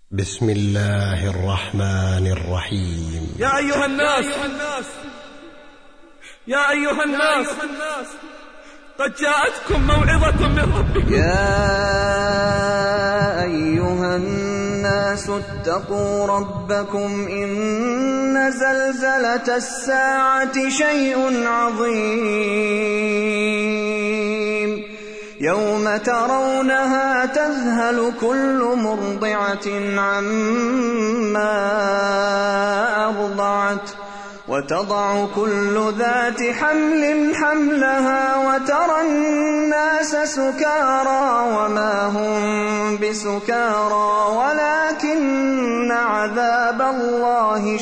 بسم الله الرحمن الرحيم. يا أيها الناس يا أيها الناس قد جاءتكم موعظة من ربكم. يا أيها الناس اتقوا ربكم إن زلزلة الساعة شيء عظيم يوم ترونها تذهل كل مرضعة عما أرضعت وتضع كل ذات حمل حملها وترى الناس سكارى وما هم بسكارى ولكن عذاب الله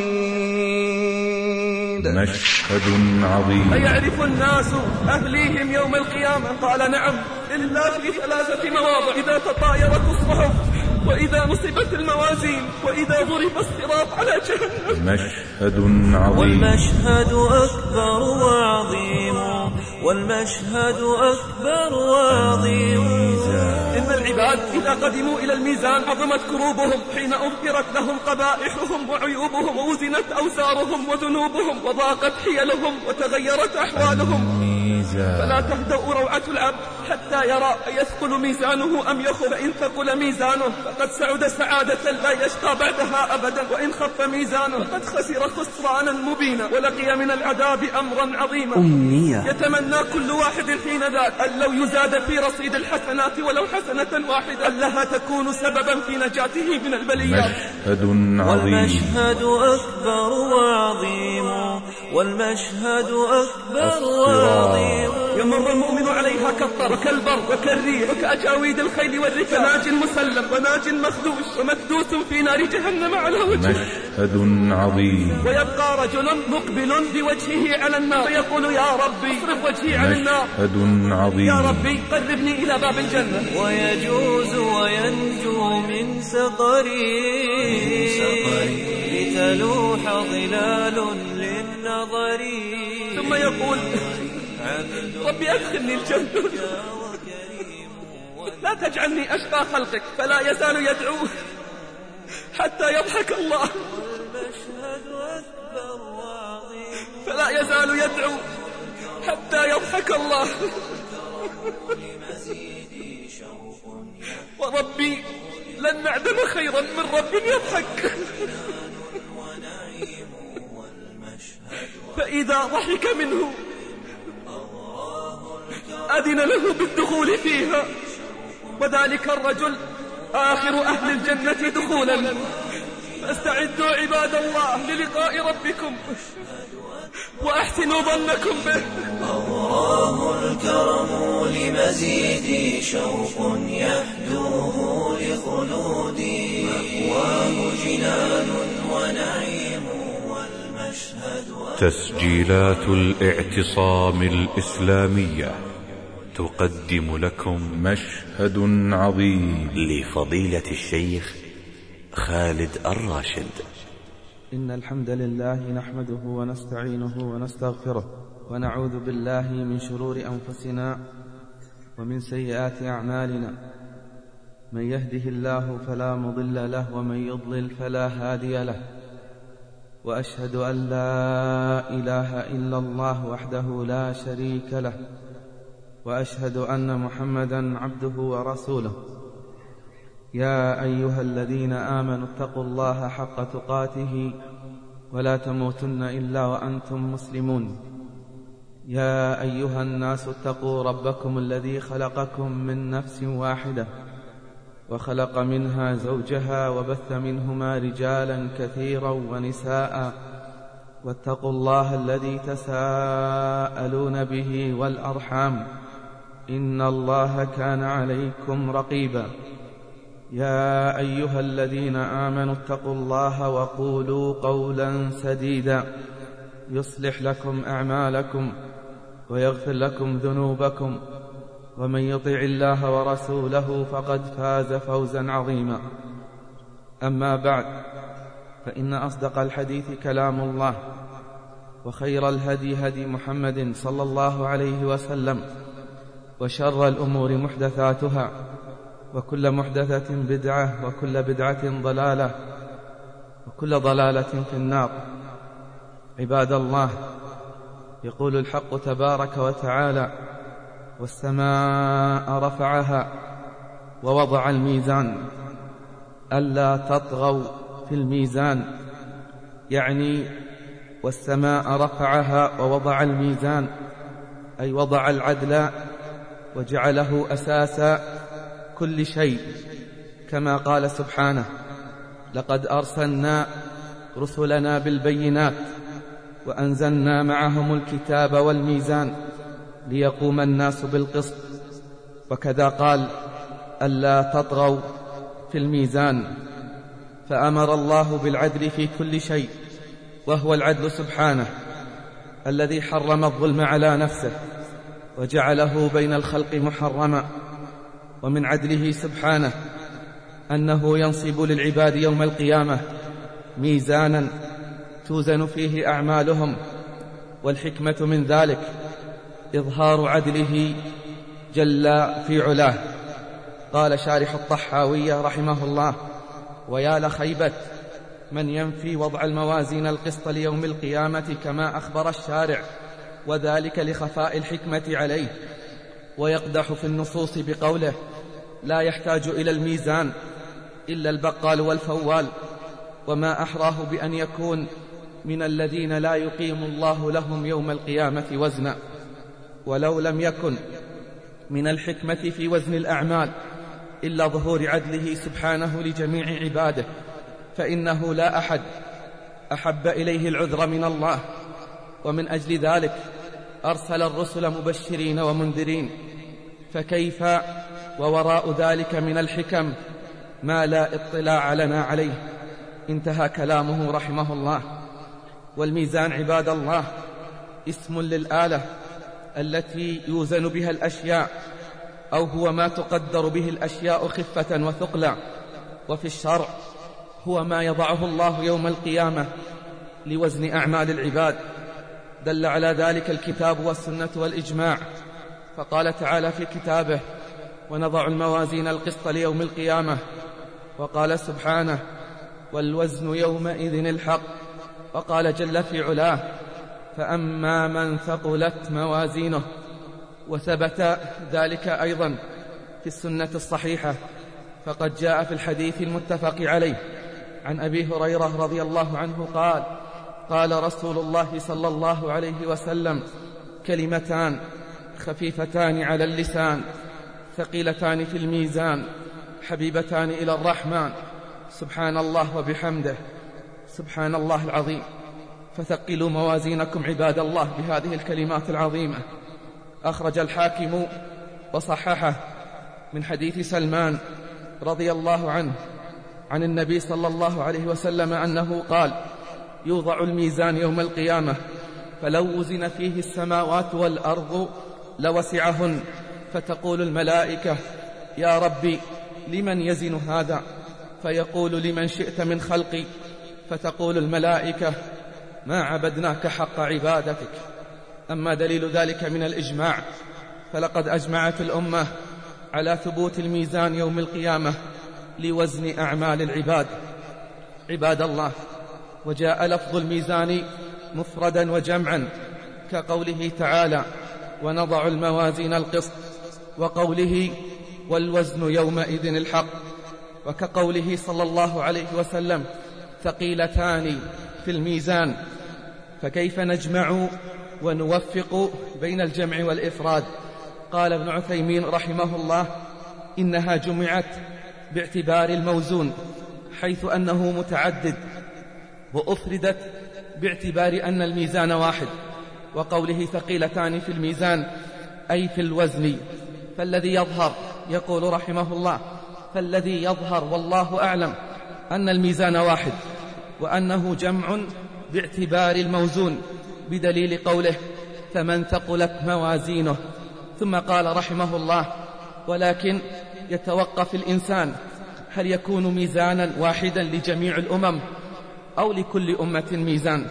شديد. مشهد عظيم. أيعرف الناس أهليهم يوم القيامة؟ قال نعم، إلا في 3 مواضع: إذا تطايرت الصحف، وإذا نصبت الموازين، وإذا ضرب الصراط على جهنم. مشهد عظيم. والمشهد أكبر وعظيم، والمشهد أكبر وعظيم. إن العباد إذا قدموا إلى الميزان عظمت كروبهم حين أظهرت لهم قبائحهم وعيوبهم ووزنت أوزارهم وذنوبهم وضاقت حيلهم وتغيرت أحوالهم. فلا تهدأ روعة العبد حتى يرى أيثقل ميزانه أم يخف. فإن ثقل ميزانه فقد سعد سعادة لا يشقى بعدها أبدا، وإن خف ميزانه فقد خسر خسرانا مبينا ولقي من العذاب أمرا عظيما. يتمنى كل واحد حين ذاك أن لو يزاد في رصيد الحسنات ولو حسنة واحدة ألها تكون سببا في نجاته من البليات. مشهد عظيم. والمشهد أكبر وعظيم، والمشهد أكبر وعظيم. يمر المؤمن عليها كالطر وكالبر وكالريح وكأجاويد الخيل والركاب، ناج مسلم وناج مخدوش ومكدوس في نار جهنم على وجهه. مشهد عظيم. ويبقى رجل مقبل بوجهه على النار فيقول يا ربي اصرف وجهي عن النار. مشهد عظيم. يا ربي قربني إلى باب الجنة. ويجوز وينجو من سقري لتلوح ظلال للنظر. ثم يقول ربي أدخلني الجنة لا تجعلني أشقى خلقك. فلا يزال يدعو حتى يضحك الله. فلا يزال يدعو حتى يضحك الله. وربي لن نعدم خيرا من رب يضحك. فإذا ضحك منه أذن له بالدخول فيها، وذلك الرجل آخر أهل الجنة دخولا. فاستعدوا عباد الله للقاء ربكم وأحسنوا ظنكم به. الله الكرم لمزيد شوق يحدوه لخلودي، مأواه جنان ونعيم والمشهد. تسجيلات الاعتصام الإسلامية تقدم لكم مشهد عظيم لفضيلة الشيخ خالد الراشد. إن الحمد لله نحمده ونستعينه ونستغفره، ونعوذ بالله من شرور أنفسنا ومن سيئات أعمالنا. من يهده الله فلا مضل له، ومن يضلل فلا هادي له. وأشهد أن لا إله إلا الله وحده لا شريك له، وأشهد أن محمدا عبده ورسوله. يا أيها الذين آمنوا اتقوا الله حق تقاته ولا تموتن إلا وأنتم مسلمون. يا أيها الناس اتقوا ربكم الذي خلقكم من نفس واحدة وخلق منها زوجها وبث منهما رجالا كثيرا ونساء، واتقوا الله الذي تساءلون به والأرحام، إن الله كان عليكم رقيبا. يا أيها الذين آمنوا اتقوا الله وقولوا قولا سديدا يصلح لكم أعمالكم ويغفر لكم ذنوبكم، ومن يطع الله ورسوله فقد فاز فوزا عظيما. أما بعد، فإن أصدق الحديث كلام الله، وخير الهدي هدي محمد صلى الله عليه وسلم، وشر الأمور محدثاتها، وكل محدثة بدعة، وكل بدعة ضلالة، وكل ضلالة في النار. عباد الله، يقول الحق تبارك وتعالى: والسماء رفعها ووضع الميزان ألا تطغوا في الميزان، يعني والسماء رفعها ووضع الميزان، أي وضع العدل وجعله أساس كل شيء، كما قال سبحانه: لقد أرسلنا رسلنا بالبينات وأنزلنا معهم الكتاب والميزان ليقوم الناس بالقسط. وكذا قال: ألا تطغوا في الميزان. فأمر الله بالعدل في كل شيء، وهو العدل سبحانه الذي حرم الظلم على نفسه وجعله بين الخلق محرما. ومن عدله سبحانه أنه ينصب للعباد يوم القيامة ميزانا توزن فيه أعمالهم، والحكمة من ذلك إظهار عدله جل في علاه. قال شارح الطحاوية رحمه الله: ويا لخيبة من ينفي وضع الموازين القسط ليوم القيامة كما أخبر الشارع، وذلك لخفاء الحكمة عليه، ويقدح في النصوص بقوله: لا يحتاج إلى الميزان إلا البقال والفوال. وما أحراه بأن يكون من الذين لا يقيم الله لهم يوم القيامة وزنا. ولو لم يكن من الحكمة في وزن الأعمال إلا ظهور عدله سبحانه لجميع عباده، فإنه لا أحد أحب إليه العذر من الله. ومن أجل ذلك أرسل الرسل مبشرين ومنذرين، فكيف ووراء ذلك من الحكم ما لا اطلاع لنا عليه. انتهى كلامه رحمه الله. والميزان عباد الله اسم للآلة التي يوزن بها الأشياء، أو هو ما تقدر به الأشياء خفة وثقلا. وفي الشرع هو ما يضعه الله يوم القيامة لوزن أعمال العباد، دل على ذلك الكتاب والسنة والإجماع. فقال تعالى في كتابه: ونضع الموازين القسط ليوم القيامة. وقال سبحانه: والوزن يومئذ الحق. وقال جل في علاه: فأما من ثقلت موازينه. وثبت ذلك أيضا في السنة الصحيحة، فقد جاء في الحديث المتفق عليه عن أبي هريرة رضي الله عنه قال: قال رسول الله صلى الله عليه وسلم: كلمتان خفيفتان على اللسان ثقيلتان في الميزان حبيبتان إلى الرحمن، سبحان الله وبحمده، سبحان الله العظيم. فثقلوا موازينكم عباد الله بهذه الكلمات العظيمة. أخرج الحاكم وصححه من حديث سلمان رضي الله عنه عن النبي صلى الله عليه وسلم أنه قال: يوضع الميزان يوم القيامة، فلو وزن فيه السماوات والأرض لوسعهن، فتقول الملائكة: يا ربي لمن يزن هذا؟ فيقول: لمن شئت من خلقي. فتقول الملائكة: ما عبدناك حق عبادتك. أما دليل ذلك من الإجماع، فلقد أجمعت الأمة على ثبوت الميزان يوم القيامة لوزن أعمال العباد. عباد الله، وجاء لفظ الميزان مفردا وجمعا، كقوله تعالى: ونضع الموازين القسط، وقوله: والوزن يومئذ الحق، وكقوله صلى الله عليه وسلم: ثقيلتان في الميزان. فكيف نجمع ونوفق بين الجمع والإفراد؟ قال ابن عثيمين رحمه الله: إنها جمعت باعتبار الموزون حيث أنه متعدد، وأفردت باعتبار أن الميزان واحد. وقوله ثقيلتان في الميزان أي في الوزن. فالذي يظهر، يقول رحمه الله: فالذي يظهر والله أعلم أن الميزان واحد، وأنه جمع باعتبار الموزون، بدليل قوله: فمن ثقلت موازينه. ثم قال رحمه الله: ولكن يتوقف الإنسان هل يكون ميزانا واحدا لجميع الأمم أو لكل أمة ميزان،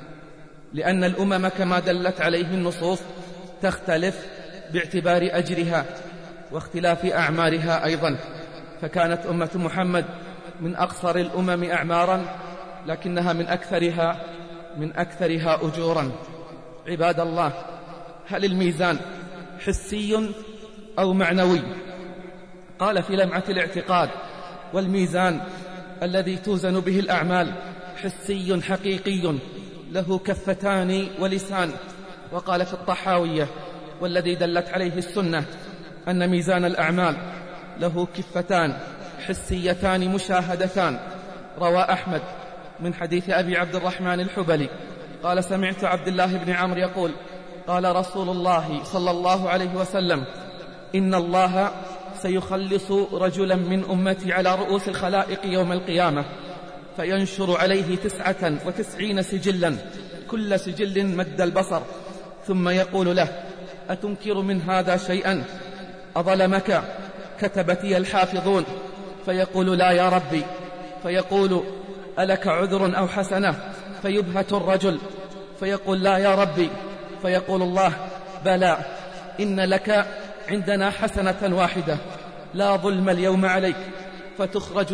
لأن الأمم كما دلت عليه النصوص تختلف باعتبار أجرها واختلاف أعمارها أيضا. فكانت أمة محمد من أقصر الأمم أعمارا، لكنها من أكثرها أجورا. عباد الله، هل الميزان حسي أو معنوي؟ قال في لمعة الاعتقاد: والميزان الذي توزن به الأعمال حسي حقيقي له كفتان ولسان. وقال في الطحاوية: والذي دلت عليه السنة أن ميزان الأعمال له كفتان حسيتان مشاهدتان. روى أحمد من حديث أبي عبد الرحمن الحبلي قال: سمعت عبد الله بن عمرو يقول: قال رسول الله صلى الله عليه وسلم: إن الله سيخلص رجلا من أمتي على رؤوس الخلائق يوم القيامة، فينشر عليه 99 سجلا، كل سجل مد البصر، ثم يقول له: أتنكر من هذا شيئا؟ أظلمك كتبتي الحافظون؟ فيقول: لا يا ربي. فيقول: ألك عذر أو حسنة؟ فيبهت الرجل فيقول: لا يا ربي. فيقول الله: بلى، إن لك عندنا حسنة واحدة، لا ظلم اليوم عليك. فتخرج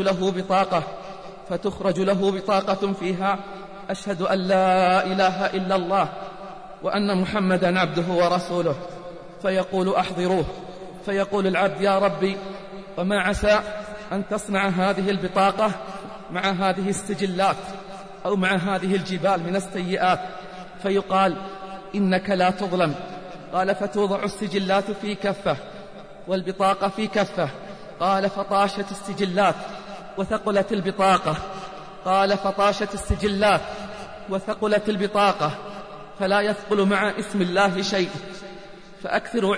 له بطاقة فيها: أشهد أن لا إله إلا الله وأن محمدا عبده ورسوله. فيقول: أحضروه. فيقول العبد: يا ربي، وما عسى أن تصنع هذه البطاقة مع هذه السجلات أو مع هذه الجبال من السيئات؟ فيقال: إنك لا تظلم. قال: فتوضع السجلات في كفة والبطاقة في كفة. قال: فطاشت السجلات وثقلت البطاقة. قال: فطاشت السجلات وثقلت البطاقة، فلا يثقل مع اسم الله شيء. فأكثروا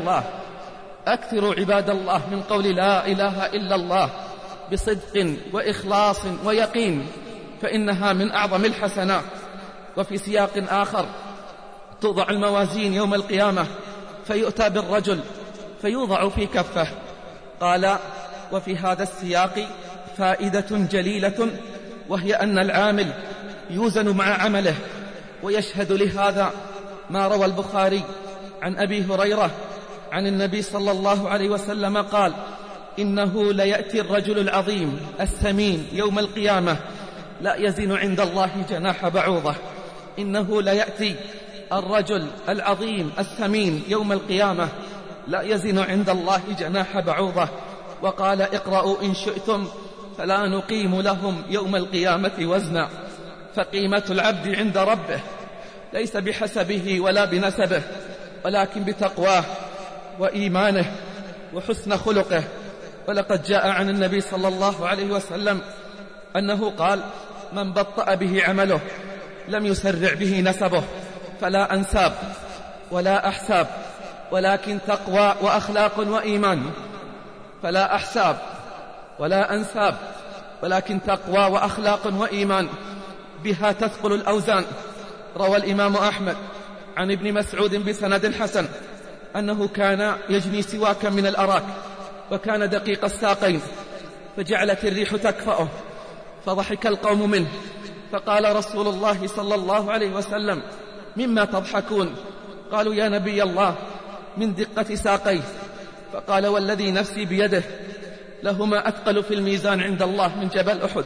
عباد الله من قول لا إله إلا الله بصدق وإخلاص ويقين، فإنها من أعظم الحسنات. وفي سياق آخر: توضع الموازين يوم القيامة فيؤتى بالرجل فيوضع في كفه. قال: وفي هذا السياق فائدة جليلة، وهي أن العامل يوزن مع عمله. ويشهد لهذا ما روى البخاري عن أبي هريرة عن النبي صلى الله عليه وسلم قال: إنه ليأتي الرجل العظيم الثمين يوم القيامة لا يزن عند الله جناح بعوضة. إنه ليأتي الرجل العظيم الثمين يوم القيامة لا يزن عند الله جناح بعوضة. وقال: اقرأوا إن شئتم فلا نقيم لهم يوم القيامة وزنا. فقيمة العبد عند ربه ليس بحسبه ولا بنسبه، ولكن بتقواه وإيمانه وحسن خلقه. ولقد جاء عن النبي صلى الله عليه وسلم أنه قال: من بطأ به عمله لم يسرع به نسبه. فلا أنساب ولا أحساب، ولكن تقوى وأخلاق وإيمان. فلا أحساب ولا أنساب، ولكن تقوى وأخلاق وإيمان، بها تثقل الأوزان. روى الإمام أحمد عن ابن مسعود بسند حسن أنه كان يجني سواكا من الأراك، وكان دقيق الساقين، فجعلت الريح تكفأه، فضحك القوم منه. فقال رسول الله صلى الله عليه وسلم: مما تضحكون؟ قالوا: يا نبي الله، من دقة ساقيه. فقال: والذي نفسي بيده لهما أثقل في الميزان عند الله من جبل أحد.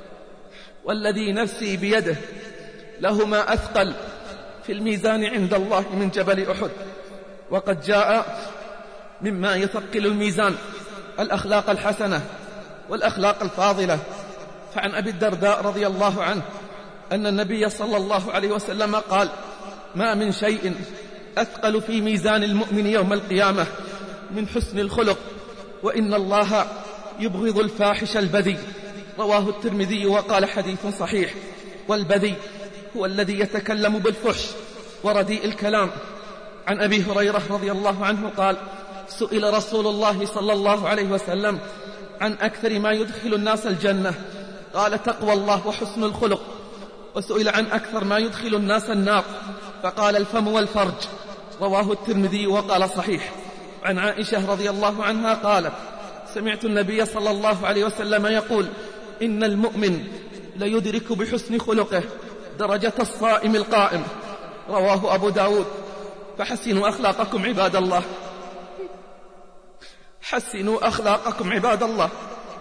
والذي نفسي بيده لهما أثقل في الميزان عند الله من جبل أحد. وقد جاء مما يثقل الميزان الأخلاق الحسنة والأخلاق الفاضلة. فعن أبي الدرداء رضي الله عنه أن النبي صلى الله عليه وسلم قال: ما من شيء أثقل في ميزان المؤمن يوم القيامة من حسن الخلق، وإن الله يبغض الفاحش البذيء. رواه الترمذي وقال: حديث صحيح. والبذيء هو الذي يتكلم بالفحش ورديء الكلام. عن أبي هريرة رضي الله عنه قال: سئل رسول الله صلى الله عليه وسلم عن أكثر ما يدخل الناس الجنة، قال: تقوى الله وحسن الخلق. وسئل عن أكثر ما يدخل الناس النار، فقال: الفم والفرج. رواه الترمذي وقال: صحيح. عن عائشة رضي الله عنها قالت: سمعت النبي صلى الله عليه وسلم يقول: إن المؤمن ليدرك بحسن خلقه درجة الصائم القائم. رواه أبو داود. فحسنوا أخلاقكم عباد الله، حسنوا أخلاقكم عباد الله،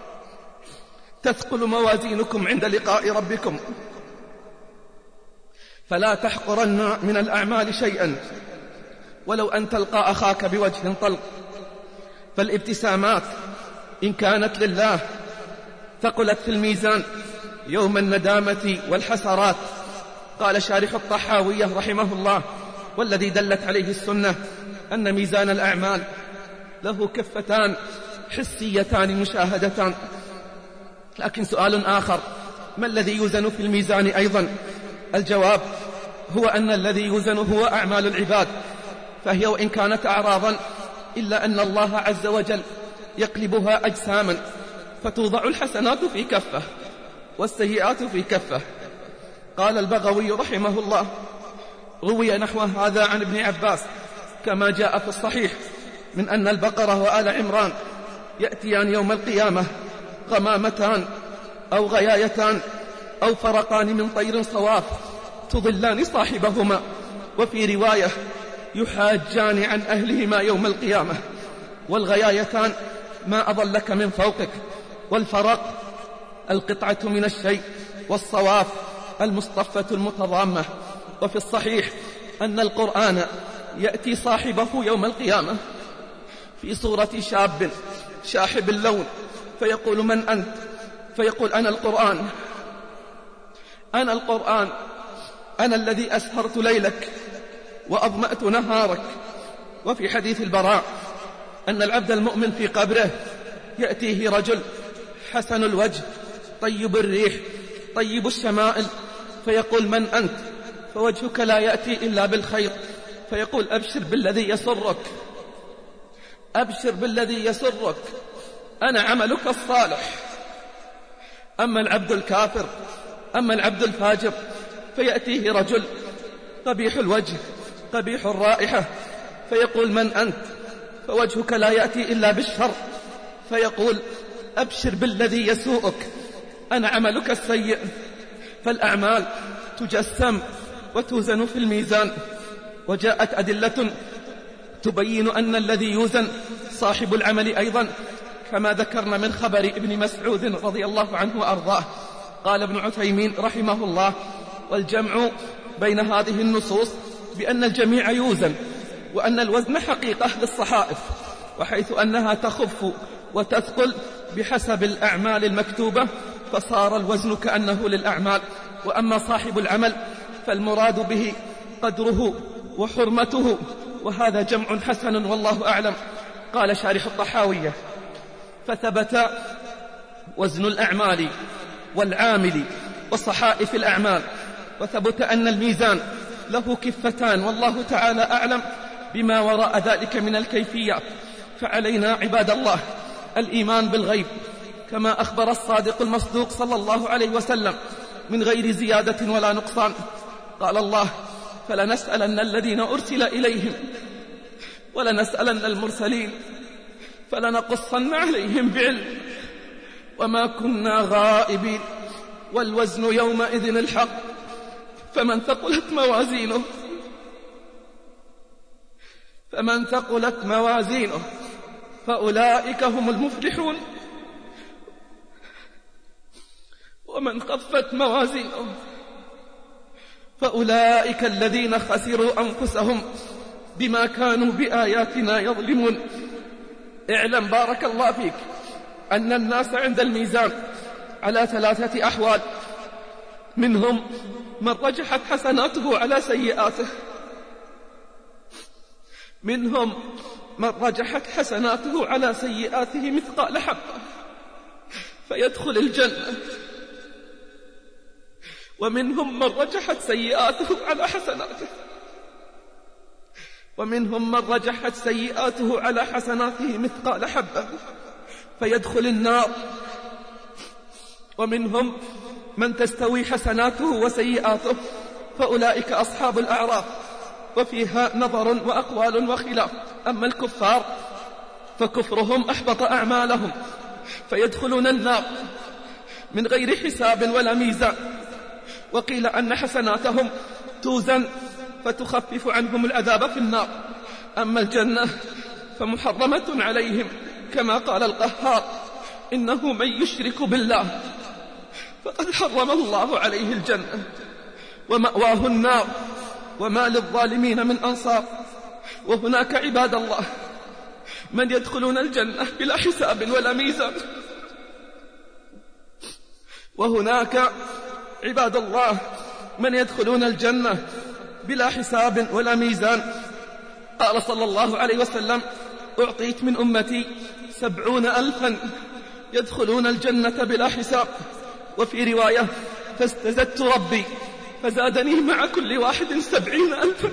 تثقل موازينكم عند لقاء ربكم. فلا تحقرن من الأعمال شيئا ولو أن تلقى أخاك بوجه طلق. فالابتسامات إن كانت لله ثقلت في الميزان يوم الندامة والحسرات. قال شارح الطحاوية رحمه الله: والذي دلت عليه السنة أن ميزان الأعمال له كفتان حسيتان مشاهدتان. لكن سؤال آخر: ما الذي يوزن في الميزان أيضا؟ الجواب هو أن الذي يوزن هو أعمال العباد، فهي وإن كانت أعراضا إلا أن الله عز وجل يقلبها أجساما، فتوضع الحسنات في كفة والسيئات في كفة. قال البغوي رحمه الله: روي نحو هذا عن ابن عباس كما جاء في الصحيح من أن البقرة وآل عمران يأتيان يوم القيامة غمامتان أو غيايتان أو فرقان من طير صواف تضلان صاحبهما، وفي رواية يحاجان عن أهلهما يوم القيامة. والغيايتان ما أضلك من فوقك، والفرق القطعة من الشيء، والصواف المصطفة المتضامة. وفي الصحيح أن القرآن يأتي صاحبه يوم القيامة في صورة شاب شاحب اللون، فيقول: من أنت؟ فيقول: أنا القرآن، أنا القرآن، أنا الذي أسهرت ليلك وأظمأت نهارك. وفي حديث البراء أن العبد المؤمن في قبره يأتيه رجل حسن الوجه طيب الريح طيب الشمائل، فيقول: من أنت؟ فوجهك لا يأتي إلا بالخير، فيقول: أبشر بالذي يسرك، أبشر بالذي يسرك، أنا عملك الصالح. أما العبد الكافر، أما العبد الفاجر، فيأتيه رجل قبيح الوجه قبيح الرائحة، فيقول: من أنت؟ فوجهك لا يأتي إلا بالشر، فيقول: أبشر بالذي يسوءك، أنا عملك السيء. فالأعمال تجسم وتوزن في الميزان. وجاءت أدلة تبين أن الذي يوزن صاحب العمل أيضا، كما ذكرنا من خبر ابن مسعود رضي الله عنه وأرضاه. قال ابن عثيمين رحمه الله: والجمع بين هذه النصوص بأن الجميع يوزن، وأن الوزن حقيقة للصحائف، وحيث أنها تخف وتثقل بحسب الأعمال المكتوبة، فصار الوزن كأنه للأعمال. وأما صاحب العمل فالمراد به قدره وحرمته، وهذا جمع حسن والله أعلم. قال شارح الطحاوية: فثبت وزن الأعمال والعامل وصحائف الأعمال، وثبت أن الميزان له كفتان، والله تعالى أعلم بما وراء ذلك من الكيفيات. فعلينا عباد الله الإيمان بالغيب كما أخبر الصادق المصدوق صلى الله عليه وسلم من غير زيادة ولا نقصان. قال الله: فلنسألن الذين أرسل إليهم ولنسألن المرسلين فلنقصن عليهم بعلم وما كنا غائبين. والوزن يومئذ الحق، فمن ثقلت موازينه فأولئك هم المفلحون، ومن خفت موازينه فأولئك الذين خسروا أنفسهم بما كانوا بآياتنا يظلمون. اعلم بارك الله فيك أن الناس عند الميزان على 3 أحوال: منهم من رجحت حسناته على سيئاته، منهم من رجحت حسناته على سيئاته مثقال حبة فيدخل الجنة، ومنهم من رجحت سيئاته على حسناته، ومنهم من رجحت سيئاته على حسناته مثقال حبة فيدخل النار، ومنهم من تستوي حسناته وسيئاته فأولئك أصحاب الأعراف، وفيها نظر وأقوال وخلاف. أما الكفار فكفرهم أحبط أعمالهم فيدخلون النار من غير حساب ولا ميزان. وقيل أن حسناتهم توزن فتخفف عنهم العذاب في النار. أما الجنة فمحرمة عليهم كما قال القهار: إنه من يشرك بالله فقد حرم الله عليه الجنة ومأواه النار وما للظالمين من أنصار. وهناك عباد الله من يدخلون الجنة بلا حساب ولا ميزان، وهناك عباد الله من يدخلون الجنة بلا حساب ولا ميزان. قال صلى الله عليه وسلم: أعطيت من أمتي 70,000 يدخلون الجنة بلا حساب. وفي رواية: فاستزدت ربي فزادني مع كل واحد 70,000.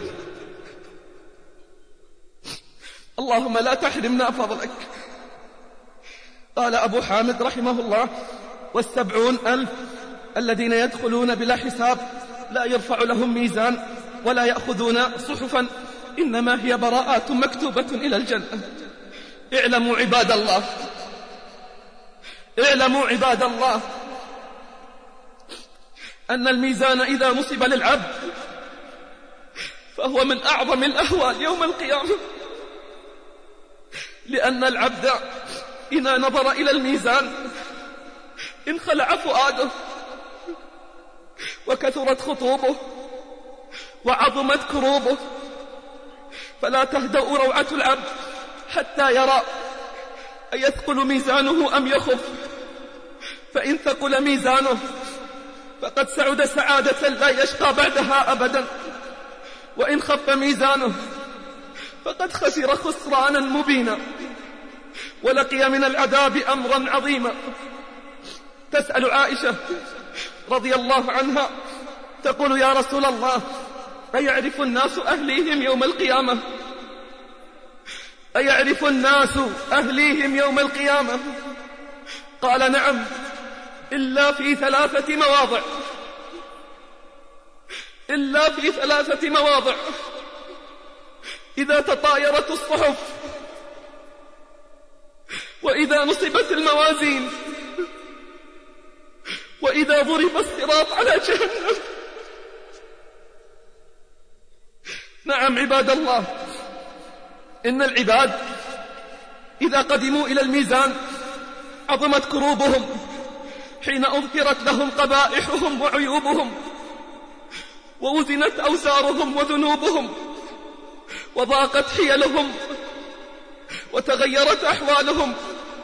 اللهم لا تحرمنا فضلك. قال أبو حامد رحمه الله: 70,000 الذين يدخلون بلا حساب لا يرفع لهم ميزان ولا يأخذون صحفا، إنما هي براءات مكتوبة إلى الجنة. اعلموا عباد الله، اعلموا عباد الله أن الميزان إذا نصب للعبد فهو من أعظم الأهوال يوم القيامة، لأن العبد إذا نظر إلى الميزان انخلع فؤاده وكثرت خطوبه وعظمت كروبه، فلا تهدأ روعة العبد حتى يرى أيثقل ميزانه أم يخف. فإن ثقل ميزانه فقد سعد سعادة لا يشقى بعدها أبدا، وإن خف ميزانه فقد خسر خسرانا مبينا ولقي من العذاب أمرا عظيما. تسأل عائشة رضي الله عنها تقول: يا رسول الله، أيعرف الناس أهليهم يوم القيامة؟ أيعرف الناس أهليهم يوم القيامة؟ قال: نعم، إلا في 3 مواضع، إلا في 3 مواضع: إذا تطايرت الصحف، وإذا نصبت الموازين، وإذا ضرب الصراط على جهنم. نعم عباد الله، إن العباد إذا قدموا إلى الميزان عظمت كروبهم حين أظهرت لهم قبائحهم وعيوبهم، ووزنت أوزارهم وذنوبهم، وضاقت حيلهم وتغيرت أحوالهم.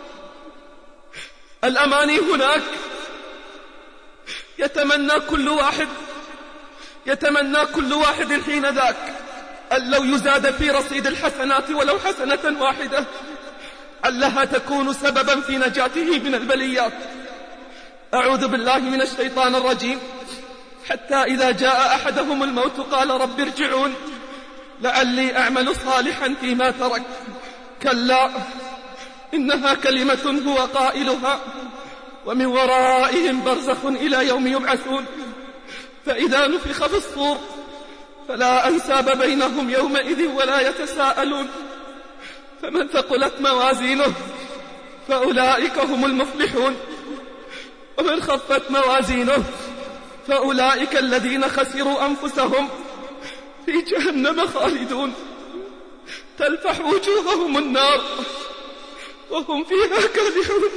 الأماني هناك يتمنى كل واحد حين ذاك أن لو يزاد في رصيد الحسنات ولو حسنة واحدة علها تكون سببا في نجاته من البليات. أعوذ بالله من الشيطان الرجيم. حتى إذا جاء أحدهم الموت قال: رب ارجعون لعلي أعمل صالحا فيما ترك. كلا إنها كلمة هو قائلها ومن ورائهم برزخ إلى يوم يبعثون. فإذا نفخ في الصور فلا أنساب بينهم يومئذ ولا يتساءلون. فمن ثقلت موازينه فأولئك هم المفلحون، ومن خفت موازينه فأولئك الذين خسروا أنفسهم في جهنم خالدون، تلفح وجوههم النار وهم فيها كالحون.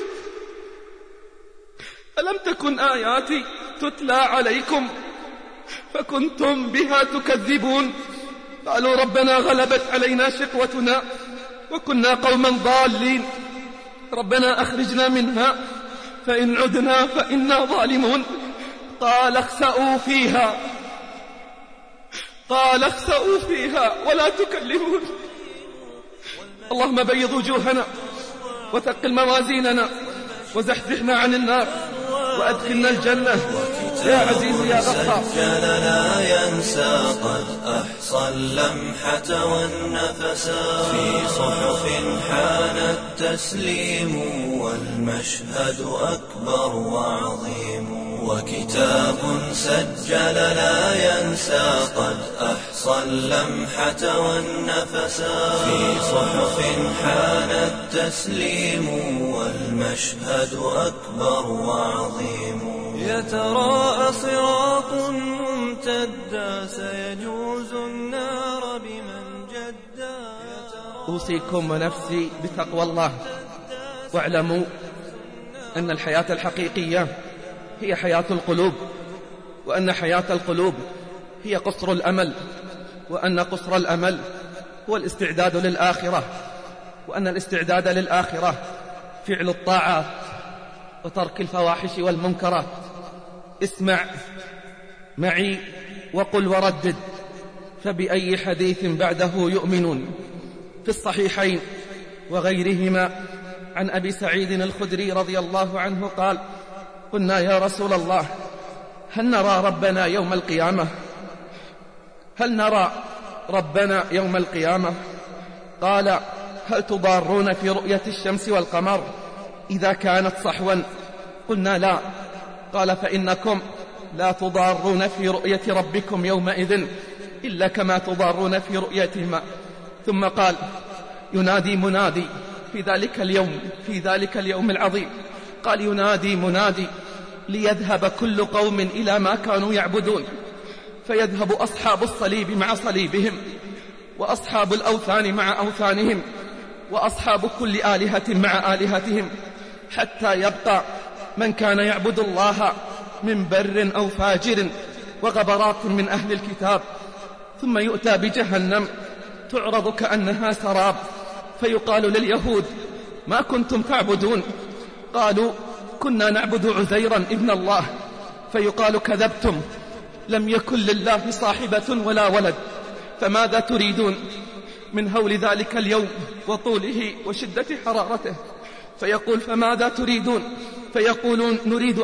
ألم تكن آياتي تتلى عليكم فكنتم بها تكذبون؟ قالوا ربنا غلبت علينا شقوتنا وكنا قوما ضالين، ربنا أخرجنا منها فإن عدنا فإنا ظالمون. قال اخسأوا فيها ولا تكلمون. اللهم بيض وجوهنا وثقل موازيننا وزحزحنا عن النار وأدخلنا الجنة يا عزيز يا غفار. سجل لا ينسى قد أحصى اللمحة والنفسا، في صحف حان التسليم والمشهد أكبر وعظيم. وكتاب سجل لا ينسى قد أحصى اللمحة والنفسا، في صحف حان التسليم والمشهد أكبر وعظيم. يتراءى صراط ممتدا سيجوز النار بمن جدا. أوصيكم ونفسي بتقوى الله واعلموا أن الحياة الحقيقية هي حياة القلوب، وأن حياة القلوب هي قصر الأمل، وأن قصر الأمل هو الاستعداد للآخرة، وأن الاستعداد للآخرة فعل الطاعات وترك الفواحش والمنكرات. اسمع معي وقل وردد، فبأي حديث بعده يؤمنون. في الصحيحين وغيرهما عن أبي سعيد الخدري رضي الله عنه قال: قلنا يا رسول الله هل نرى ربنا يوم القيامة؟ هل نرى ربنا يوم القيامة؟ قال: هل تضارون في رؤية الشمس والقمر إذا كانت صحوا؟ قلنا لا. قال: فإنكم لا تضارون في رؤية ربكم يومئذ إلا كما تضارون في رؤيتهما. ثم قال: ينادي منادي في ذلك اليوم العظيم. قال: ينادي منادي ليذهب كل قوم إلى ما كانوا يعبدون، فيذهب أصحاب الصليب مع صليبهم، وأصحاب الأوثان مع أوثانهم، وأصحاب كل آلهة مع آلهتهم، حتى يبقى من كان يعبد الله من بر أو فاجر وغبرات من أهل الكتاب. ثم يؤتى بجهنم تعرض كأنها سراب، فيقال لليهود: ما كنتم تعبدون؟ قالوا: كنا نعبد عزيرا ابن الله. فيقال: كذبتم، لم يكن لله صاحبة ولا ولد، فماذا تريدون؟ من هول ذلك اليوم وطوله وشدة حرارته. فيقول: فماذا تريدون؟ فيقولون: نريد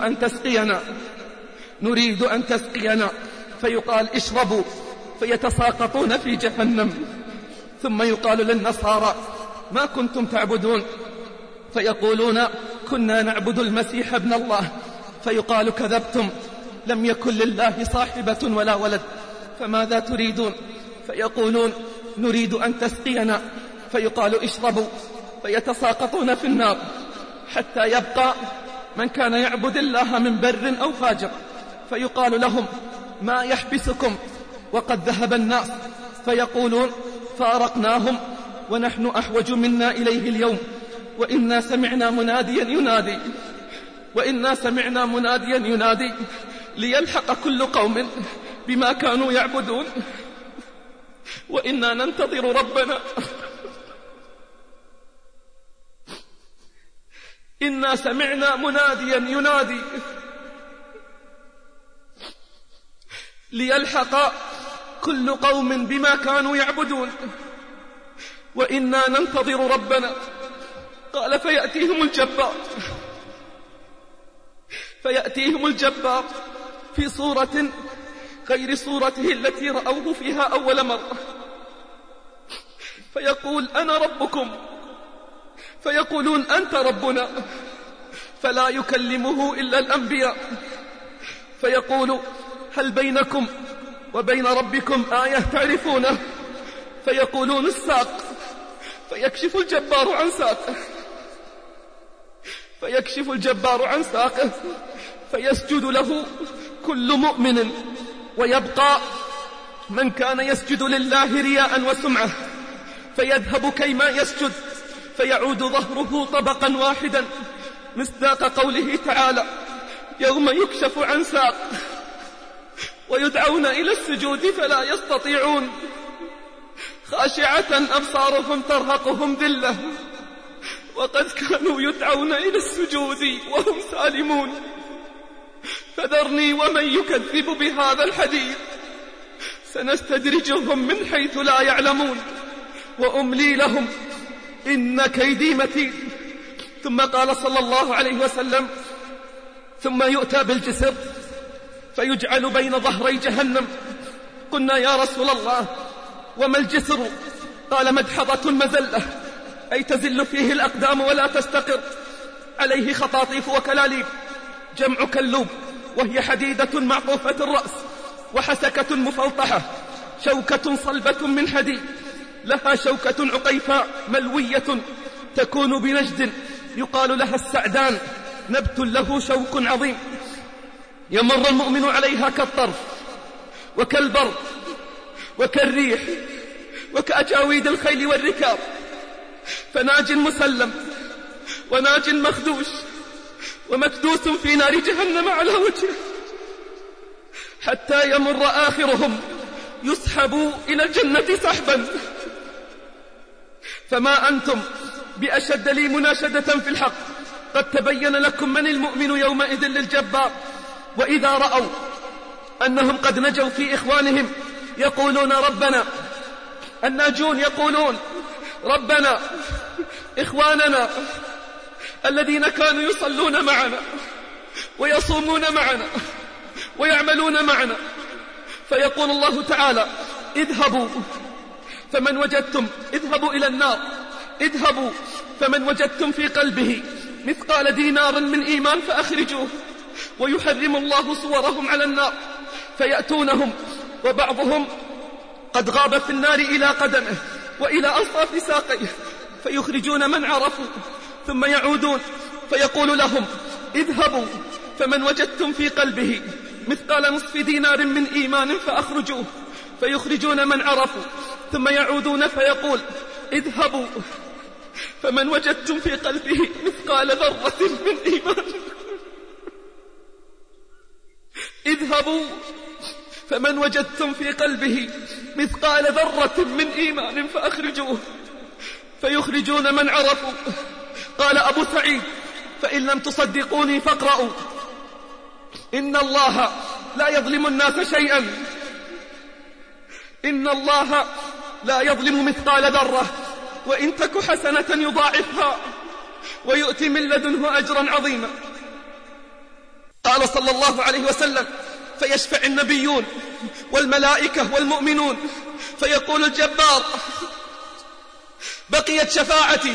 أن تسقينا. فيقال: اشربوا. فيتساقطون في جهنم. ثم يقال للنصارى: ما كنتم تعبدون؟ فيقولون: كنا نعبد المسيح ابن الله. فيقال: كذبتم، لم يكن لله صاحبة ولا ولد، فماذا تريدون؟ فيقولون: نريد أن تسقينا. فيقال: اشربوا. فيتساقطون في النار، حتى يبقى من كان يعبد الله من بر أو فاجر. فيقال لهم: ما يحبسكم وقد ذهب الناس؟ فيقولون: فارقناهم ونحن أحوج منا إليه اليوم، وإنا سمعنا مناديا ينادي ليلحق كل قوم بما كانوا يعبدون، وإنا ننتظر ربنا. إنا سمعنا مناديا ينادي ليلحق كل قوم بما كانوا يعبدون، وإنا ننتظر ربنا. قال: فيأتيهم الجبار في صورة غير صورته التي رأوه فيها أول مرة، فيقول: أنا ربكم. فيقولون: أنت ربنا. فلا يكلمه إلا الأنبياء. فيقول: هل بينكم وبين ربكم آية تعرفونه؟ فيقولون: الساق. فيكشف الجبار عن ساقه فيسجد له كل مؤمن، ويبقى من كان يسجد لله رياء وسمعة، فيذهب كيما يسجد، فيعود ظهره طبقا واحدا، مصداق قوله تعالى: يوم يكشف عن ساق ويدعون إلى السجود فلا يستطيعون، خاشعة أبصارهم ترهقهم ذلة، وقد كانوا يدعون إلى السجود وهم سالمون. فذرني ومن يكذب بهذا الحديث، سنستدرجهم من حيث لا يعلمون، وأملي لهم إن كيدي متين. ثم قال صلى الله عليه وسلم: ثم يؤتى بالجسر فيجعل بين ظهري جهنم. قلنا: يا رسول الله وما الجسر؟ قال: مدحضة مزلة، أي تزل فيه الأقدام ولا تستقر، عليه خطاطيف وكلاليب، جمع كلوب، وهي حديدة معطوفة الرأس، وحسكة مفلطحة، شوكة صلبة من حديد، لها شوكة عقيفاء ملوية تكون بنجد، يقال لها السعدان، نبت له شوك عظيم، يمر المؤمن عليها كالطرف وكالبرق وكالريح وكأجاويد الخيل والركاب، فناج مسلم وناج مخدوش ومكدوس في نار جهنم على وجهه، حتى يمر آخرهم يسحبوا إلى الجنة سحبا. فما أنتم بأشد لي مناشدة في الحق، قد تبين لكم من المؤمن يومئذ للجبار. وإذا رأوا أنهم قد نجوا في إخوانهم يقولون ربنا، الناجون يقولون ربنا إخواننا الذين كانوا يصلون معنا ويصومون معنا ويعملون معنا. فيقول الله تعالى اذهبوا فمن وجدتم، اذهبوا إلى النار، اذهبوا فمن وجدتم في قلبه مثقال دينار من إيمان فأخرجوه. ويحرم الله صورهم على النار، فيأتونهم وبعضهم قد غاب في النار إلى قدمه وإلى أصاف ساقيه، فيخرجون من عرفوا ثم يعودون فيقول لهم اذهبوا فمن وجدتم في قلبه مثقال نصف دينار من إيمان فأخرجوه. فيخرجون من عرفوا ثم يعودون فيقول اذهبوا فمن وجدتم في قلبه مثقال ذرة من إيمان، اذهبوا فمن وجدتم في قلبه مثقال ذرة من إيمان فأخرجوه. فيخرجون من عرفوا. قال أبو سعيد فإن لم تصدقوني فاقرأوا إن الله لا يظلم الناس شيئا، إن الله لا يظلم مثقال ذرة وإن تك حسنة يضاعفها ويؤتي من لدنه أجرا عظيما. قال صلى الله عليه وسلم فيشفع النبيون والملائكة والمؤمنون فيقول الجبار بقيت شفاعتي،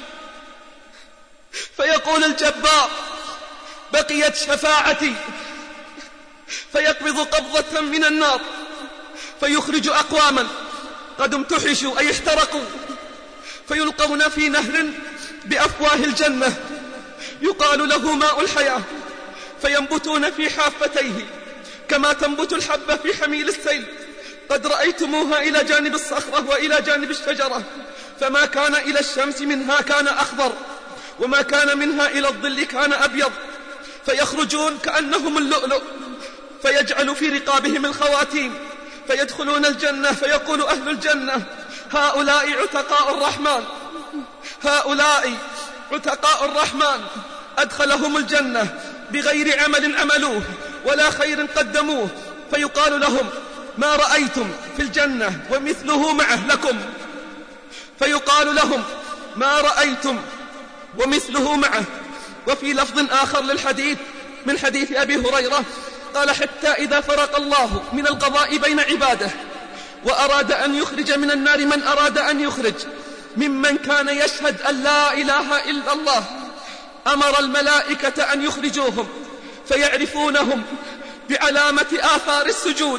فيقول الجبار بقيت شفاعتي، فيقبض قبضة من النار فيخرج أقواما قد امتحشوا أي احترقوا، فيلقون في نهر بأفواه الجنة يقال له ماء الحياة، فينبتون في حافتيه كما تنبت الحبة في حميل السيل. قد رأيتموها إلى جانب الصخرة وإلى جانب الشجرة، فما كان إلى الشمس منها كان أخضر وما كان منها إلى الظل كان أبيض. فيخرجون كأنهم اللؤلؤ، فيجعل في رقابهم الخواتيم، فيدخلون الجنة. فيقول أهل الجنة هؤلاء عتقاء الرحمن، هؤلاء عتقاء الرحمن أدخلهم الجنة بغير عمل عملوه ولا خير قدموه. فيقال لهم ما رأيتم في الجنة ومثله معه لكم، فيقال لهم ما رأيتم ومثله معه. وفي لفظ آخر للحديث من حديث أبي هريرة قال حتى إذا فرق الله من القضاء بين عباده وأراد أن يخرج من النار من أراد أن يخرج ممن كان يشهد أن لا إله إلا الله، أمر الملائكة أن يخرجوهم فيعرفونهم بعلامة آثار السجود.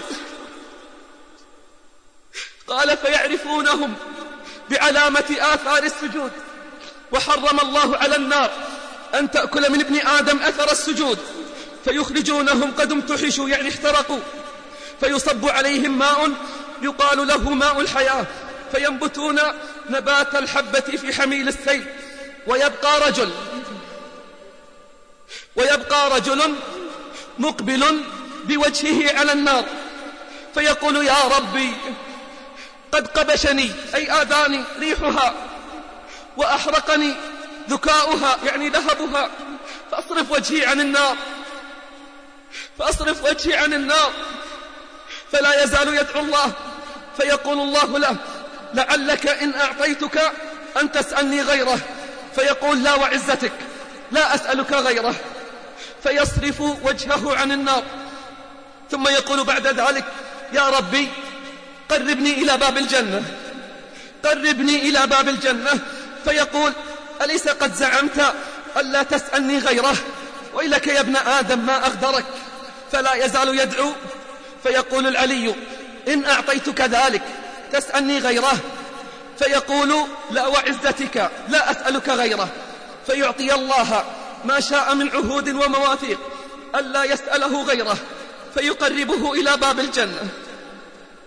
قال فيعرفونهم بعلامة آثار السجود. وحرم الله على النار أن تأكل من ابن آدم أثر السجود، فيخرجونهم قد امتحشوا يعني احترقوا، فيصب عليهم ماء يقال له ماء الحياة، فينبتون نبات الحبة في حميل السيل. ويبقى رجل مقبل بوجهه على النار فيقول يا ربي قد قبشني أي آذاني ريحها وأحرقني ذكاؤها يعني لهبها، فأصرف وجهي عن النار. فلا يزال يدعو الله، فيقول الله له لعلك إن أعطيتك أن تسألني غيره، فيقول لا وعزتك لا أسألك غيره، فيصرف وجهه عن النار. ثم يقول بعد ذلك يا ربي قربني إلى باب الجنة، فيقول أليس قد زعمت ألا تسألني غيره، وإلك يا ابن آدم ما أغدرك. فلا يزال يدعو، فيقول العلي إن أعطيتك ذلك تسألني غيره، فيقول لا وعزتك لا أسألك غيره، فيعطي الله ما شاء من عهود ومواثيق ألا يسأله غيره، فيقربه إلى باب الجنة.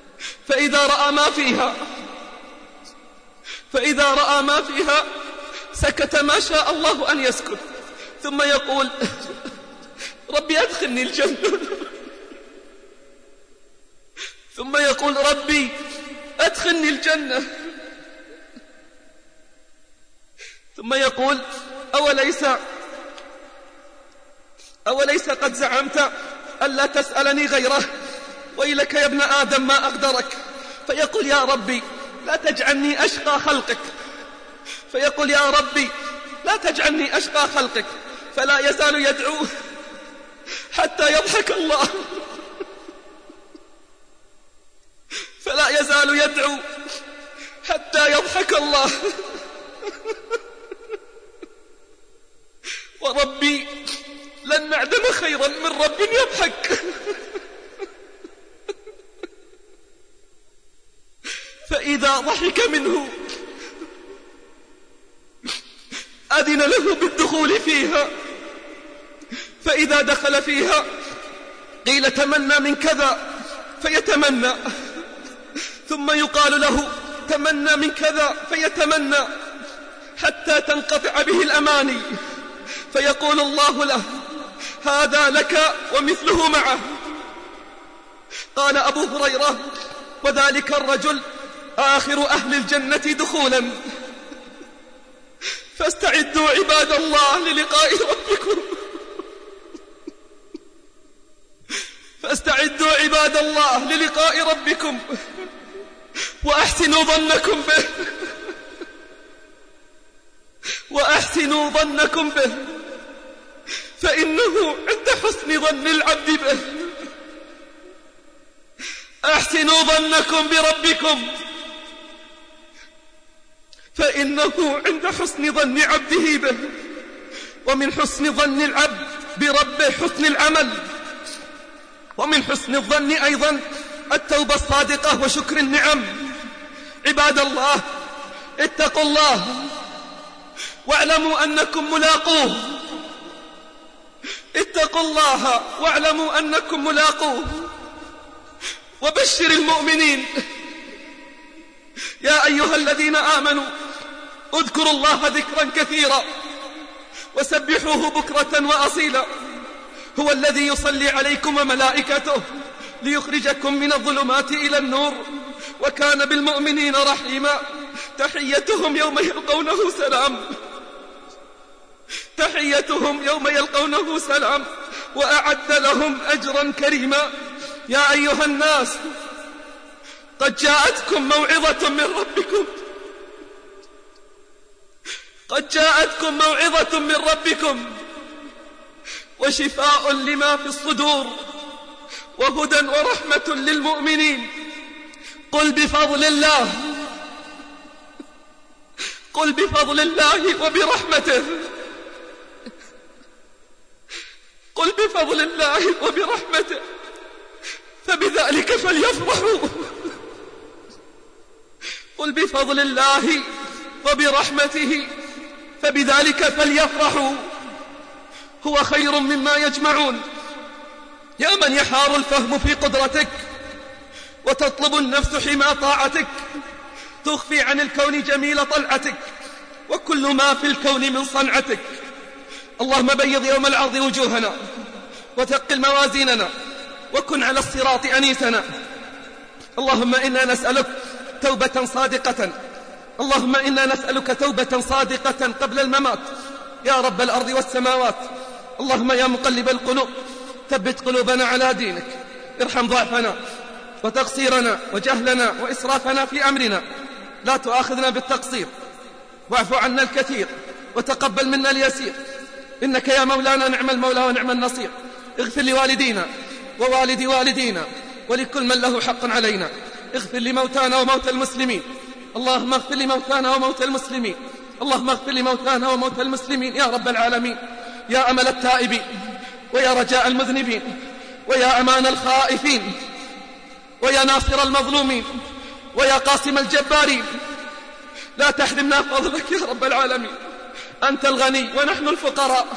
فإذا رأى ما فيها سكت ما شاء الله أن يسكت، ثم يقول ربي أدخلني الجنة، ثم يقول ربي أدخلني الجنة، ثم يقول أوليس قد زعمت ألا تسألني غيره؟ ويلك يا ابن آدم ما أقدرك. فيقول يا ربي لا تجعلني أشقى خلقك، فيقول يا ربي لا تجعلني أشقى خلقك، فلا يزال يدعو حتى يضحك الله، فلا يزال يدعو حتى يضحك الله. وربي لن نعدم خيرا من رب يضحك. فإذا ضحك منه أذن له بالدخول فيها، فإذا دخل فيها قيل تمنى من كذا فيتمنى، ثم يقال له تمنى من كذا فيتمنى حتى تنقطع به الأماني، فيقول الله له هذا لك ومثله معه. قال أبو هريرة وذلك الرجل آخر أهل الجنة دخولا. فاستعدوا عباد الله للقاء ربكم، فاستعدوا عباد الله للقاء ربكم وأحسنوا ظنكم به، وأحسنوا ظنكم به، فإنه عند حسن ظن العبد به. أحسنوا ظنكم بربكم، فإنه عند حسن ظن عبده به. ومن حسن ظن العبد بربه حسن العمل، ومن حسن الظن أيضا التوبة الصادقة وشكر النعم. عباد الله اتقوا الله واعلموا أنكم ملاقوه، اتقوا الله واعلموا أنكم ملاقوه. وبشر المؤمنين يا أيها الذين آمنوا اذكروا الله ذكرا كثيرا وسبحوه بكرة وأصيلا، هو الذي يصلي عليكم وملائكته ليخرجكم من الظلمات إلى النور، وكان بالمؤمنين رحيما. تحيتهم يوم يلقونه سلام، تحيتهم يوم يلقونه سلام، وأعد لهم أجرا كريما. يا أيها الناس قد جاءتكم موعظة من ربكم، قد جاءتكم موعظة من ربكم وشفاء لما في الصدور وهدى ورحمة للمؤمنين. قل بفضل الله، قل بفضل الله وبرحمته، قل بفضل الله وبرحمته فبذلك فليفرحوا. قل بفضل الله وبرحمته فبذلك فليفرحوا هو خير مما يجمعون. يا من يحار الفهم في قدرتك وتطلب النفس حمى طاعتك، تخفي عن الكون جميل طلعتك وكل ما في الكون من صنعتك. اللهم بيض يوم العرض وجوهنا وثقل موازيننا وكن على الصراط أنيسنا. اللهم إنا نسألك توبة صادقة، اللهم إنا نسألك توبة صادقة قبل الممات يا رب الأرض والسماوات. اللهم يا مقلب القلوب ثبت قلوبنا على دينك، ارحم ضعفنا وتقصيرنا وجهلنا وإسرافنا في أمرنا، لا تؤاخذنا بالتقصير، واعف عنا الكثير وتقبل منا اليسير، إنك يا مولانا نعم المولى ونعم النصير. اغفر لوالدينا ووالد والدينا ولكل من له حق علينا، اغفر لموتانا وموتى المسلمين، اللهم اغفر لموتانا وموتى المسلمين، اللهم اغفر لموتانا وموتى المسلمين يا رب العالمين. يا أمل التائبين ويا رجاء المذنبين ويا أمان الخائفين ويا ناصر المظلومين ويا قاسم الجبارين، لا تحرمنا فضلك يا رب العالمين. أنت الغني ونحن الفقراء،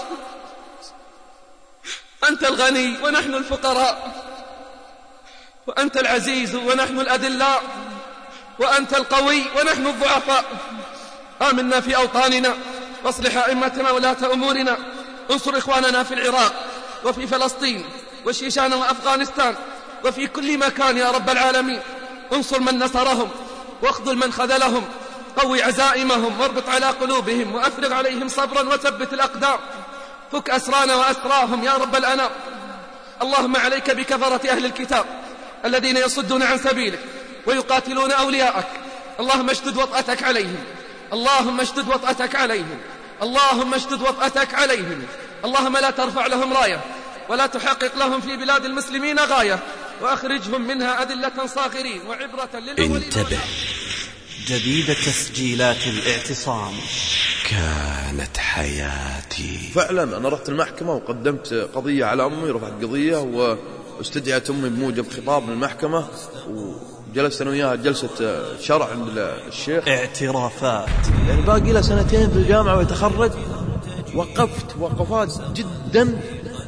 أنت الغني ونحن الفقراء، وأنت العزيز ونحن الأذلاء، وأنت القوي ونحن الضعفاء. آمنا في أوطاننا واصلح أئمتنا ولاة أمورنا. انصر إخواننا في العراق وفي فلسطين وشيشان وأفغانستان وفي كل مكان يا رب العالمين. انصر من نصرهم واخذل من خذلهم، قوي عزائمهم واربط على قلوبهم وأفرغ عليهم صبرا وثبت الأقدام. فك أسرانا وأسراهم يا رب الأنام. اللهم عليك بكفرة أهل الكتاب الذين يصدون عن سبيلك ويقاتلون أولياءك. اللهم اشدد وطأتك عليهم، اللهم اشدد وطأتك عليهم، اللهم اشدد وطأتك عليهم. اللهم لا ترفع لهم راية ولا تحقق لهم في بلاد المسلمين غاية، وأخرجهم منها أذلة صاغرين وعبرة للأولين. انتبه، جديد تسجيلات الاعتصام. كانت حياتي. فعلا أنا رحت المحكمة وقدمت قضية على أمي، رفعت قضية واستدعت أمي بموجب خطاب من المحكمة، وجلست أنا وياها جلسة شرع عند الشيخ. اعترافات. يعني باقي له سنتين في الجامعة ويتخرج. وقفت وقفات جدا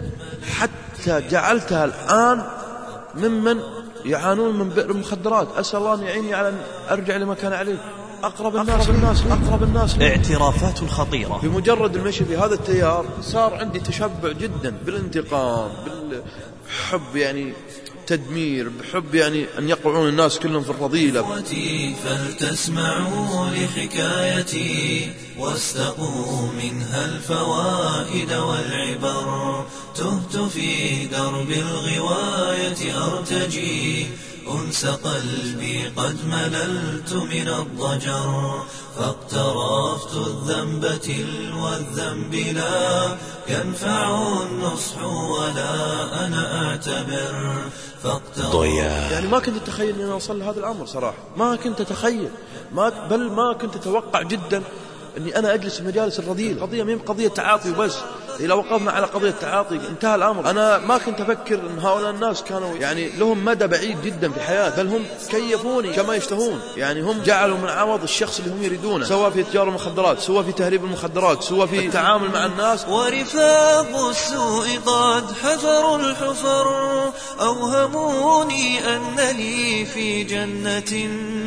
حتى جعلتها الآن ممن يعانون من بئر المخدرات. أسأل الله أن يعيني على أن أرجع لما كان عليه. أقرب الناس. اعترافات خطيرة. بمجرد المشي في هذا التيار صار عندي تشبع جدا بالانتقام، بالحب، يعني تدمير، بحب يعني أن يقعون الناس كلهم في الرذيلة. فلتسمعوا لحكايتي واستقوا منها الفوائد والعبر. تهت في درب الغواية أرتجي أنس قلبي، قد مللت من الضجر. فاقترفت الذنب تلو الذنب، لا ينفع النصح ولا أنا أعتبر. ضياء. يعني ما كنت أتخيل أن أوصل لهذا الأمر صراحة، ما كنت أتخيل، بل ما كنت أتوقع جدا أني أنا أجلس في مجالس الرذيل. قضية مين قضية تعاطي وبس. إذا وقفنا على قضية تعاطي انتهى الأمر. أنا ما كنت أفكر أن هؤلاء الناس كانوا يعني لهم مدى بعيد جدا في الحياة، بل هم كيفوني كما يشتهون. يعني هم جعلوا من عوض الشخص اللي هم يريدونه، سواء في تجارة المخدرات، سواء في تهريب المخدرات، سواء في التعامل مع الناس. ورفاق السوء قد حفروا الحفر، أوهموني أن لي في جنة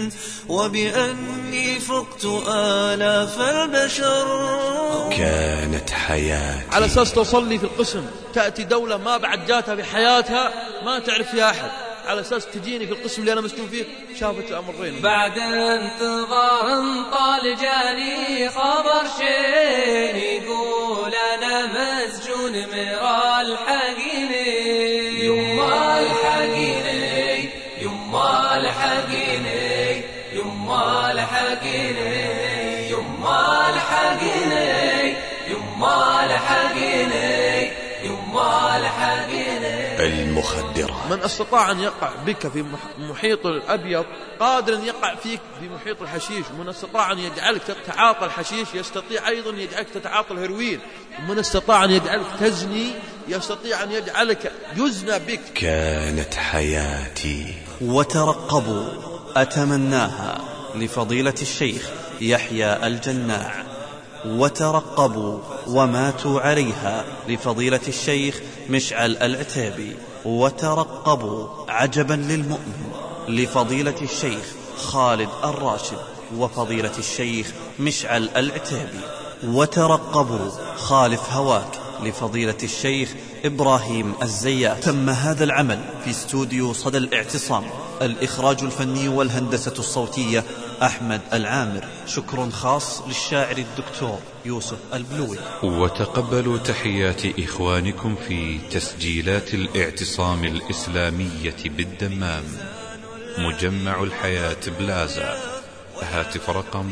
وبأني فقت آلاف البشر. كانت حياتي. على أساس توصل لي في القسم تأتي دولة ما بعد جاتها في حياتها ما تعرف فيها أحد، على أساس تجيني في القسم اللي أنا مسجون فيه. شافت الأمرين. بعد انتظار طال جاني خبر شين يقول أنا مسجون مرا الحقيني. يما الحقيني، يما الحقيني، يما الحقيني، يما الحقيني، يما الحقيني، يما الحقيني. المخدرات. من استطاع أن يقع بك في محيط الأبيض قادر أن يقع فيك في محيط الحشيش. ومن استطاع أن يجعلك تتعاطى الحشيش يستطيع أيضا أن يجعلك تتعاطى الهيروين. ومن استطاع أن يجعلك تزني يستطيع أن يجعلك يزنى بك. كانت حياتي. وترقبوا، أتمناها لفضيلة الشيخ يحيى الجناع. وترقبوا وماتوا عليها لفضيلة الشيخ مشعل العتيبي. وترقبوا عجبا للمؤمن لفضيلة الشيخ خالد الراشد وفضيلة الشيخ مشعل العتيبي. وترقبوا خالف هواك لفضيلة الشيخ إبراهيم الزيات. تم هذا العمل في استوديو صدى الاعتصام. الإخراج الفني والهندسة الصوتية أحمد العامر. شكر خاص للشاعر الدكتور يوسف البلوي. وتقبلوا تحيات إخوانكم في تسجيلات الاعتصام الإسلامية بالدمام، مجمع الحياة بلازا. هاتف رقم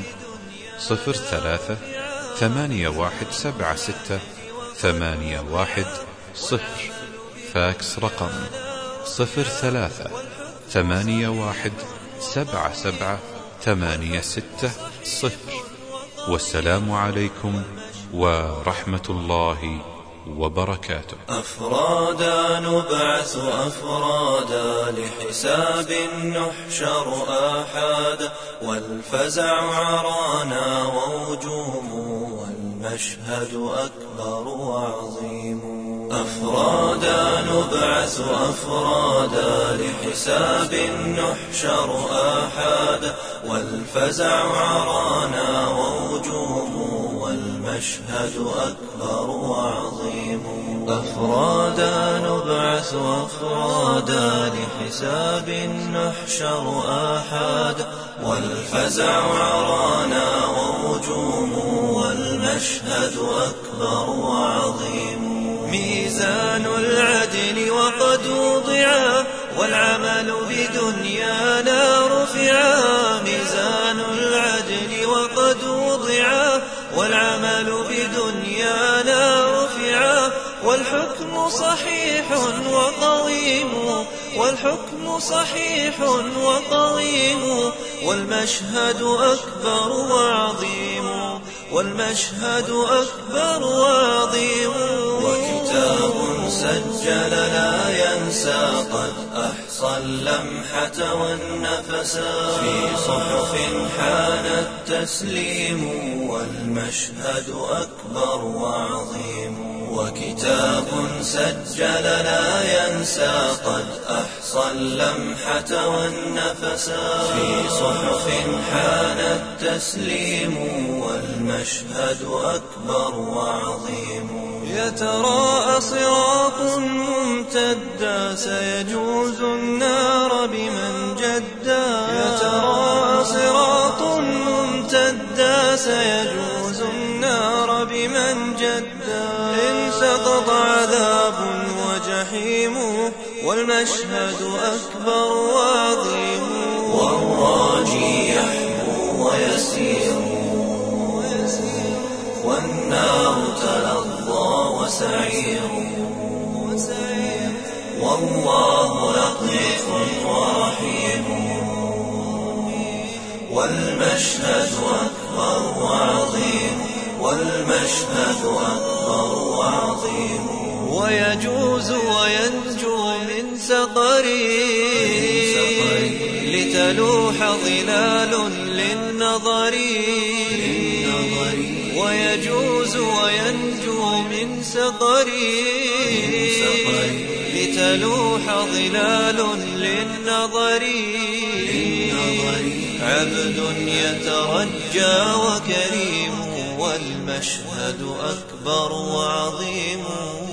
03-8176-810. فاكس رقم 03-8177-860. والسلام عليكم ورحمة الله وبركاته. أفرادا نبعث أفرادا لحساب نحشر آحادا، والفزع عرانا ووجوم والمشهد أكبر وعظيم. أفرادا نبعث أفرادا لحساب نحشر آحادا، والفزع عرانا ووجوم والمشهد والمشهد أكبر وعظيم. أفرادا نبعث أفرادا لحساب نحشر آحادا والفزع عرانا وهجوم والمشهد أكبر وعظيم. ميزان العدل وقد وضعا والعمل بدنيانا رفعا. ميزان العدل وقد وضعا والعمل بدنيانا رفعا. والحكم صحيح وقويم والحكم صحيح وقويم والمشهد أكبر وعظيم والمشهد أكبر وعظيم. وكتاب سجل لا ينسى قد أحصى اللمحة والنفسا. في صحف حان التسليم والمشهد أكبر وعظيم. وكتاب سجل لا ينسى قد أحصى اللمحة والنفسا. في صحف حان التسليم والمشهد أكبر وعظيم. يتراءى صراط ممتدا سيجوز النار بمن جدا. يتراءى صراط ممتدا سيجوز النار بمن جدا. إن سقط عذاب وجحيم والمشهد أكبر وعظيم. والراجي يحبو ويسير والنار تلظى وسعير. والله لطيف ورحيم والمشهد أكبر وعظيم. والمشهد أكبر وعظيم. ويجوز وينجو من سقري لتلوح ظلال للنظر. ويجوز وينجو من سقري لتلوح ظلال للنظر. عبد يترجى وكريم والمشهد أكبر وعظيم.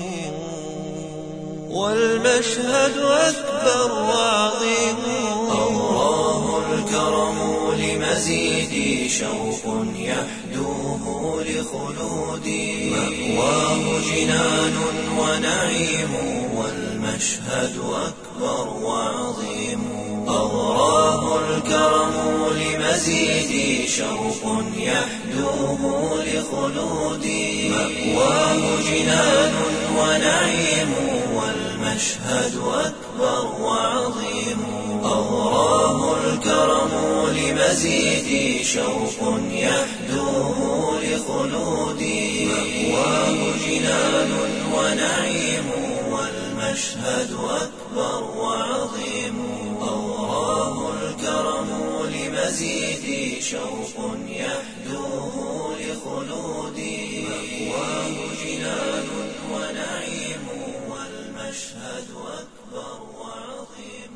والمشهد أكبر وعظيم. الله الكرم لمزيد شوق يحدوه لخلودي. مأواه جنان ونعيم والمشهد أكبر وعظيم. أوراه الكرم لمزيد شوق يحدوه لخلودي. مأواه جنان ونعيم والمشهد أكبر وعظيم. أوراه الكرم لمزيد شوق يحدوه لخلودي. مأواه جنان ونعيم والمشهد أكبر وعظيم. أوراه الكرم لمزيد شوق يحدوه لخلودي. مأواه جنان ونعيم والمشهد أكبر وعظيم.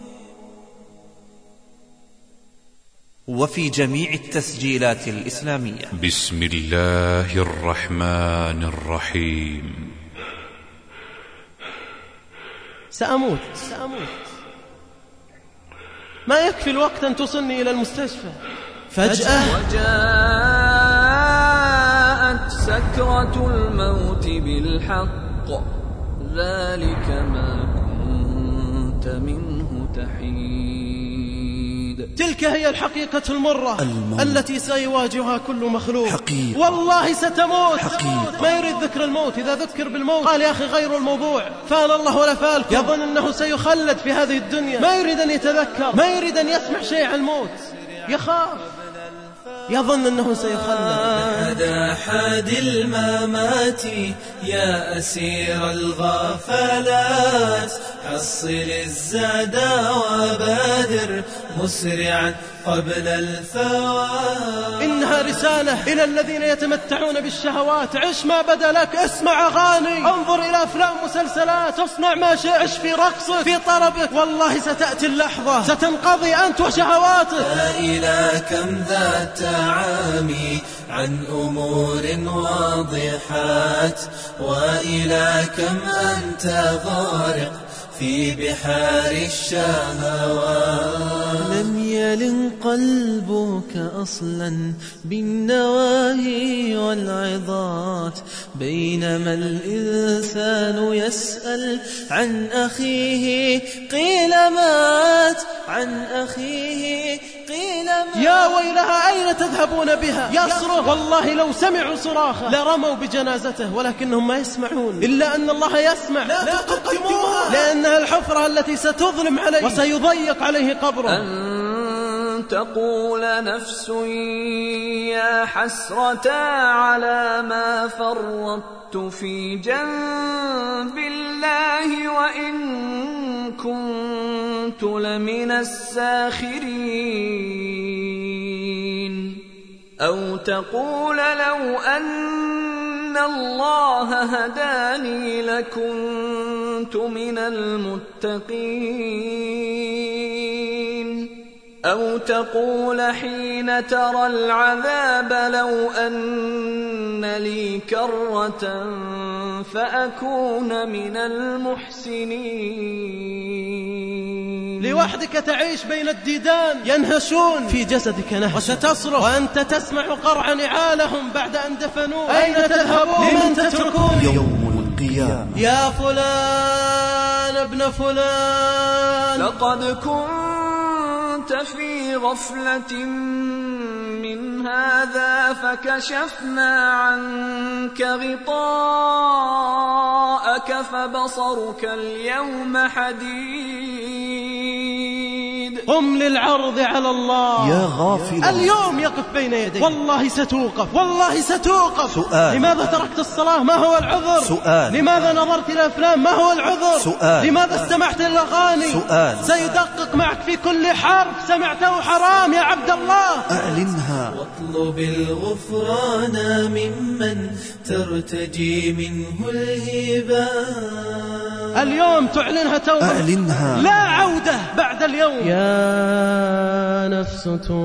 وفي جميع التسجيلات الإسلامية. بسم الله الرحمن الرحيم. سأموت ما يكفي الوقت أن توصلني إلى المستشفى. فجأة وجاءت سكرة الموت بالحق ذلك ما كنت منه تحيد. تلك هي الحقيقة المرة التي سيواجهها كل مخلوق. حقيقة. والله ستموت. حقيقة. ما يريد ذكر الموت. إذا ذكر بالموت قال يا أخي غير الموضوع، فال الله ولا فالكم. يظن أنه سيخلد في هذه الدنيا، ما يريد أن يتذكر، ما يريد أن يسمع شيء عن الموت، يخاف، يظن أنه سيخلد. أحد الممات يا أسير الغفلات حصل الزاد وبادر مسرعا قبل الفوات. إنها رسالة إلى الذين يتمتعون بالشهوات. عش ما بدا لك، اسمع أغاني، انظر إلى أفلام مسلسلات، اصنع ما شئت، عش في رقصك في طربك، والله ستأتي اللحظة ستنقضي أنت وشهواتك. إلى كم ذا التعامي عن أمور واضحات، وإلى كم أنت غارق في بحار الشهوات. لم يلن قلبك أصلا بالنواهي والعظات، بينما الإنسان يسأل عن أخيه قيل مات، عن أخيه قيل مات. يا ويلها أين تذهبون بها؟ يصرخ، والله لو سمعوا صراخه لرموا بجنازته، ولكنهم ما يسمعون، إلا أن الله يسمع. لا تقدموها، لأنها الحفرة التي ستظلم عليه وسيضيق عليه قبره. أن تقول نفس يا حسرة على ما فرطت في جنب الله وإن كنت لمن الساخرين. أو تقول لو أن الله هداني لكنت من المتقين. أو تقول حين ترى العذاب لو أن لي كرة فأكون من المحسنين. لوحدك تعيش بين الديدان ينهشون في جسدك نهشا، وستصرخ وأنت تسمع قرع نعالهم بعد أن دفنوه. أين تذهبون؟ لمن تتركون؟ يوم القيامة. يا فلان ابن فلان، لقد كنت في غفلة من هذا فكشفنا عنك غطاءك فبصرك اليوم حديد. قم للعرض على الله يا غافل، اليوم يقف بين يديك، والله ستوقف، والله ستوقف. سؤال. لماذا تركت الصلاة؟ ما هو العذر؟ سؤال. لماذا نظرت إلى الأفلام؟ ما هو العذر؟ سؤال. لماذا استمعت للأغاني؟ سؤال. سيدقق معك في كل حرف سمعته حرام يا عبد الله. أعلنها. واطلب الغفران ممن ترتجي منه الهبات. اليوم تعلنها توبة، أعلنها. لا عودة بعد اليوم. يا نفس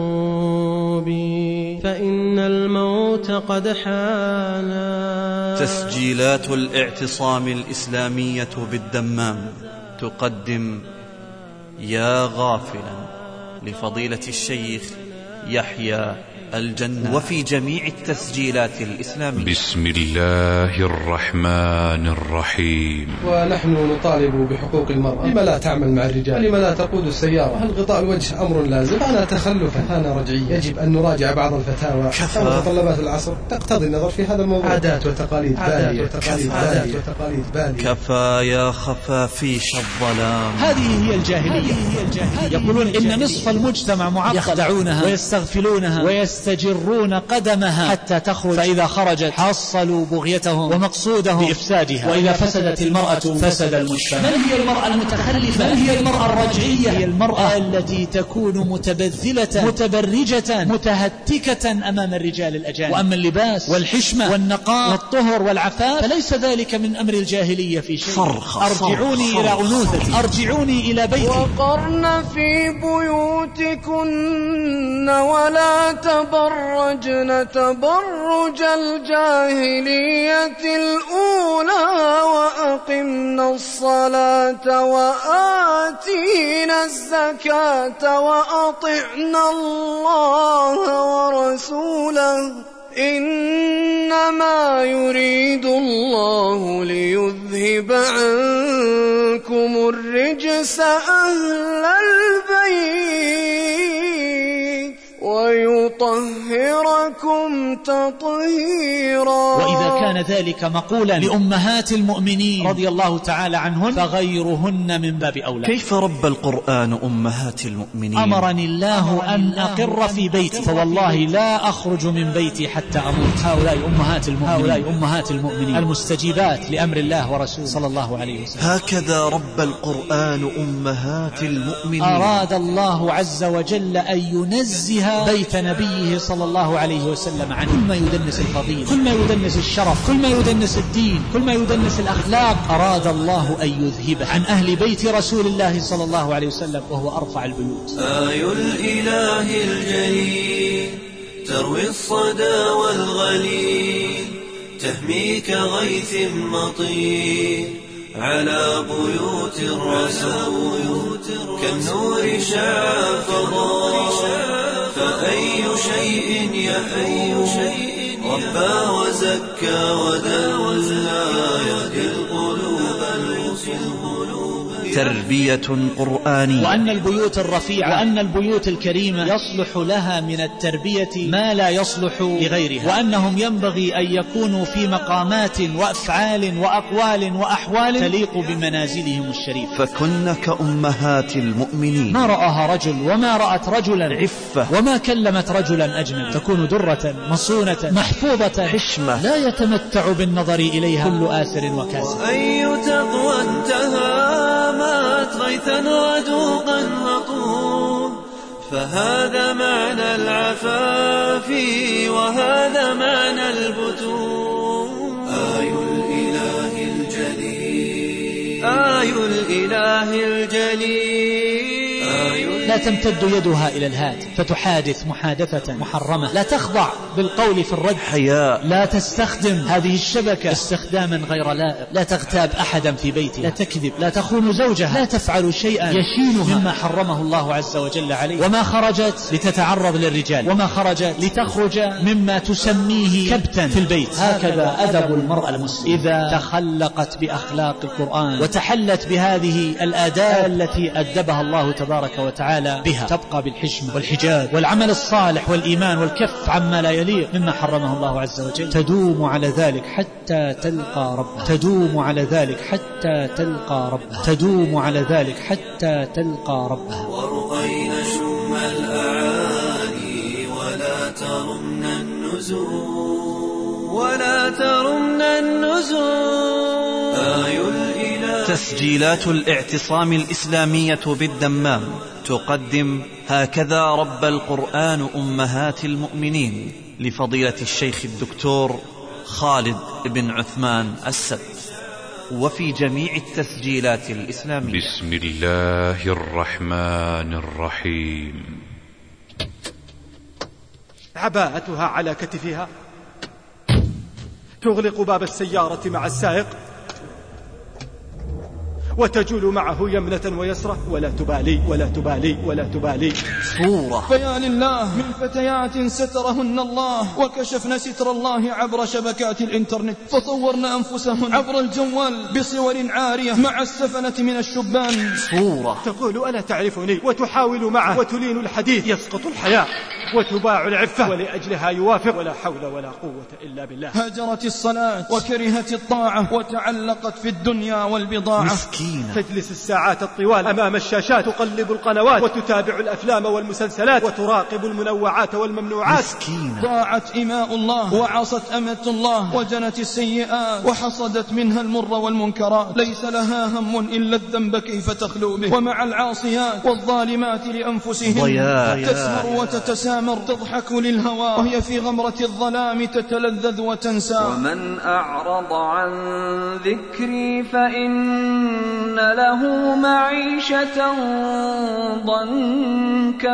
توبي فإن الموت قد حان. تسجيلات الاعتصام الإسلامية بالدمام تقدم يا غافلا لفضيلة الشيخ يحيى الجنة، وفي جميع التسجيلات الإسلامية. بسم الله الرحمن الرحيم. ونحن نطالب بحقوق المرأة. لما لا تعمل مع الرجال؟ لما لا تقود السيارة؟ هل غطاء الوجه أمر لازم؟ كان تخلفا، كان رجعيا. يجب أن نراجع بعض الفتاوى. متطلبات العصر تقتضي النظر في هذا الموضوع. عادات وتقاليد بالية. كفى يا خفافيش الظلام. هذه هي الجاهلية. يقولون إن نصف المجتمع معقد، يخدعونها ويستغفلونها ويستجرون قدمها حتى تخرج، فإذا خرجت حصلوا بغيتهم ومقصودهم بإفسادها، وإذا فسدت المرأة فسد المجتمع. من هي المرأة المتخلفة؟ من هي المرأة الرجعية؟ هي المرأة التي تكون متبذلة متبرجة متهتكة أمام الرجال الأجانب. وأما اللباس والحشمة والنقاء والطهر والعفاف فليس ذلك من أمر الجاهلية في شيء. أرجعوني إلى أنوثتي، أرجعوني إلى بيتي. وقرن في بيوتكن ولا تبرجن تبرج الجاهلية الأولى وأقمنا الصلاة وآتينا الزكاة وأطعنا الله ورسوله إنما يريد الله ليذهب عنكم الرجس أهل البيت ويطهركم تطهيرا. وإذا كان ذلك مقولا لأمهات المؤمنين رضي الله تعالى عنهن فغيرهن من باب أولى. كيف رب القرآن أمهات المؤمنين؟ أمرني الله أن أقر في بيتي فوالله لا أخرج من بيتي حتى أموت. هؤلاء أمهات المؤمنين المستجيبات لأمر الله ورسوله صلى الله عليه وسلم. هكذا رب القرآن أمهات المؤمنين. أراد الله عز وجل أن ينزه بيت نبيه صلى الله عليه وسلم عن كل ما يدنس الفضيلة، كل ما يدنس الشرف، كل ما يدنس الدين، كل ما يدنس الأخلاق. أراد الله أن يذهبه عن أهل بيت رسول الله صلى الله عليه وسلم وهو أرفع البيوت. آي الإله الجليل تروي الصدى والغليل تهمي كغيث مطير على بيوت الرسول كالنور شع فضاء. فأي شيء يحيو ربى وزكى ودلى يهدي القلوب تربية قرآنية. وأن البيوت الرفيعة وأن البيوت الكريمة يصلح لها من التربية ما لا يصلح لغيرها، وأنهم ينبغي أن يكونوا في مقامات وأفعال وأقوال وأحوال تليق بمنازلهم الشريفة. فكن كأمهات المؤمنين. ما رآها رجل وما رأت رجلا عفة وما كلمت رجلا أجنبي. تكون درة مصونة محفوظة حشمة لا يتمتع بالنظر إليها كل آسر وكاسر. أي تقوى انتهامات غيثا ودوقا وطول فهذا معنى العفاف وهذا معنى البتول. آي الإله الجليل لا تمتد يدها إلى الهاتف فتحادث محادثة محرمة. لا تخضع بالقول في الرد. حياء. لا تستخدم هذه الشبكة استخداما غير لائق. لا تغتاب أحدا في بيتها. لا تكذب. لا تخون زوجها. لا تفعل شيئا يشينها مما حرمه الله عز وجل عليه. وما خرجت لتتعرض للرجال، وما خرجت لتخرج مما تسميه كبتا في البيت. هكذا أدب المرأة المسلمة إذا تخلقت بأخلاق القرآن وتحلت بهذه الآداب التي أدبها الله تبارك وتعالى بها. تبقى بالحشمة والحجاب والعمل الصالح والإيمان والكف عما لا يليق مما حرمه الله عز وجل. تدوم على ذلك حتى تلقى ربها. تدوم على ذلك حتى تلقى ربها. تدوم على ذلك حتى تلقى ربها. ورقين شم الأعالي ولا ترمن النزول ولا ترمن النزول. آي الإله. تسجيلات الاعتصام الإسلامية بالدمام تقدم هكذا رب القرآن أمهات المؤمنين لفضيلة الشيخ الدكتور خالد بن عثمان السبت، وفي جميع التسجيلات الإسلامية. بسم الله الرحمن الرحيم. عباءتها على كتفها تغلق باب السيارة مع السائق وتجول معه يمنة ويسرة ولا تبالي ولا تبالي ولا تبالي. صورة. فيا لله من فتيات سترهن الله وكشفن ستر الله عبر شبكات الإنترنت فصورن أنفسهن عبر الجوال بصور عارية مع السفنة من الشبان. صورة. تقول ألا تعرفني وتحاول معه وتلين الحديث. يسقط الحياء وتباع العفة ولأجلها يوافق. ولا حول ولا قوة إلا بالله. هجرت الصلاة وكرهت الطاعة وتعلقت في الدنيا والبضاعة. مسكينة. تجلس الساعات الطوال أمام الشاشات تقلب القنوات وتتابع الأفلام والمسلسلات وتراقب المنوعات والممنوعات. مسكينة. ضاعت إماء الله وعصت أمة الله وجنت السيئات وحصدت منها المر والمنكرات. ليس لها هم إلا الذنب كيف تخلو به. ومع العاصيات والظالمات لأنفسهم تسمر وتتسامر تضحك للهوى وهي في غمرة الظلام تتلذذ وتنسى. ومن أعرض عن ذكري فإن له معيشة ضنكا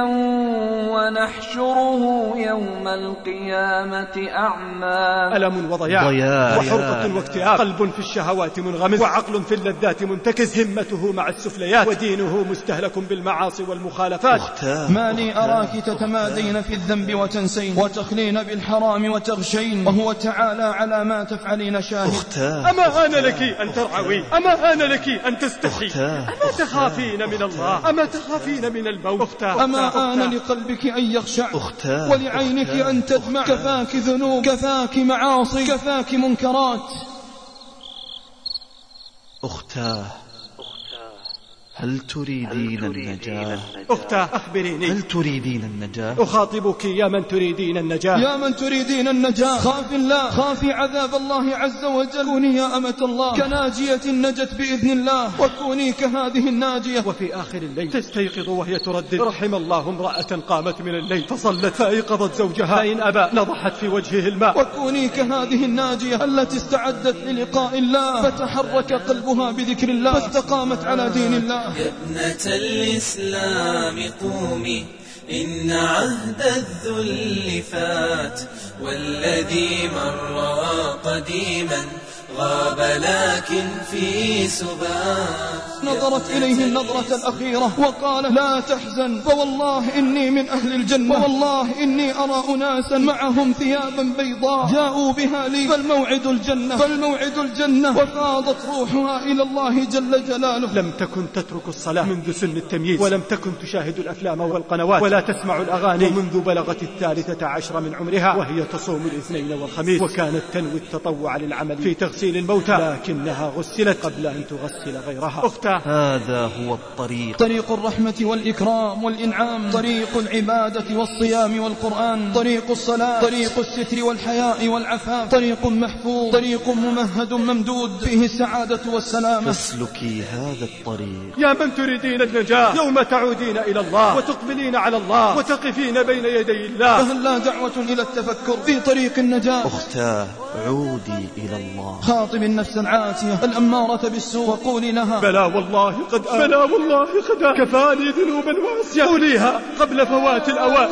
ونحشره يوم القيامة أعمى. ألم وضياع وحرقة واكتئاب. قلب في الشهوات منغمس وعقل في اللذات منتكس. همته مع السفليات ودينه مستهلك بالمعاصي والمخالفات. ما لي أراك تتمادين تقعين في الذنب وتنسين وتخلين بالحرام وتغشين وهو تعالى على ما تفعلين شاهد. أما آن لك أن ترعوي، أما آن لك أن تستحي، أما تخافين من الله، أما تخافين من الموت. أما آن لقلبك أن يخشع ولعينك أن تدمع. كفاك ذنوب، كفاك معاصي، كفاك منكرات. أختاه، هل تريدين النجاة؟ أختاه أخبريني، هل تريدين النجاة؟ أخاطبك يا من تريدين النجاة، يا من تريدين النجاة. خاف الله، خافي عذاب الله عز وجل. كوني يا أمة الله كناجية نجت بإذن الله، وكوني كهذه الناجية. وفي آخر الليل تستيقظ وهي تردد: رحم الله امرأة قامت من الليل فصلت فأيقظت زوجها فإن أبى نضحت في وجهه الماء. وكوني كهذه الناجية التي استعدت للقاء الله فتحرك قلبها بذكر الله فاستقامت على دين الله. يا ابنة الإسلام قومي، إن عهد الذل فات، والذي مر قديما غاب لكن في سبات. نظرت إليه النظرة الأخيرة وقال: لا تحزن، فوالله إني من أهل الجنة، فوالله إني أرى أناسا معهم ثيابا بيضاء جاءوا بها لي، فالموعد الجنة، فالموعد الجنة. وفاضت روحها إلى الله جل جلاله. لم تكن تترك الصلاة منذ سن التمييز، ولم تكن تشاهد الأفلام والقنوات، ولا تسمع الأغاني، ومنذ بلغت 13 من عمرها وهي تصوم الاثنين والخميس، وكانت تنوي التطوع للعمل في تغسيل الموتى، لكنها غسلت قبل أن تغسل غيرها. أختاه، هذا هو الطريق، طريق الرحمة والإكرام والإنعام، طريق العبادة والصيام والقرآن، طريق الصلاة، طريق الستر والحياء والعفاف، طريق محفوظ، طريق ممهد ممدود فيه السعادة والسلامة. فاسلكي هذا الطريق يا من تريدين النجاة، يوم تعودين إلى الله وتقبلين على الله وتقفين بين يدي الله، فهل لا دعوة إلى التفكر في طريق النجاة؟ أختاه، عودي إلى الله. خاطب النفس العاتية الأمارة بالسوء وقولي لها: بلى والله قد بلى والله قد كفاني ذنوبا واسية. قوليها قبل فوات الأوان.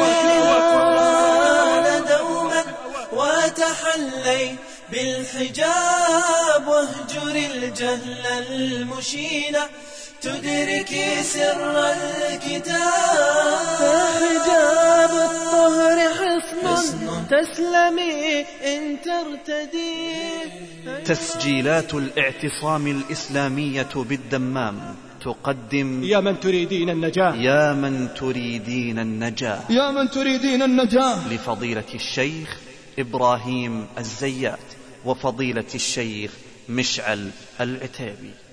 دوما وتحلي بالحجاب واهجر الجهل المشين، تدركي سر الكتاب. حجاب الطهر حصن تسلمي إن ترتدي. تسجيلات الاعتصام الإسلامية بالدمام تقدم: يا من تريدين النجاة، يا من تريدين النجاة، يا من تريدين النجاة، لفضيلة الشيخ إبراهيم الزيات وفضيلة الشيخ مشعل العتيبي.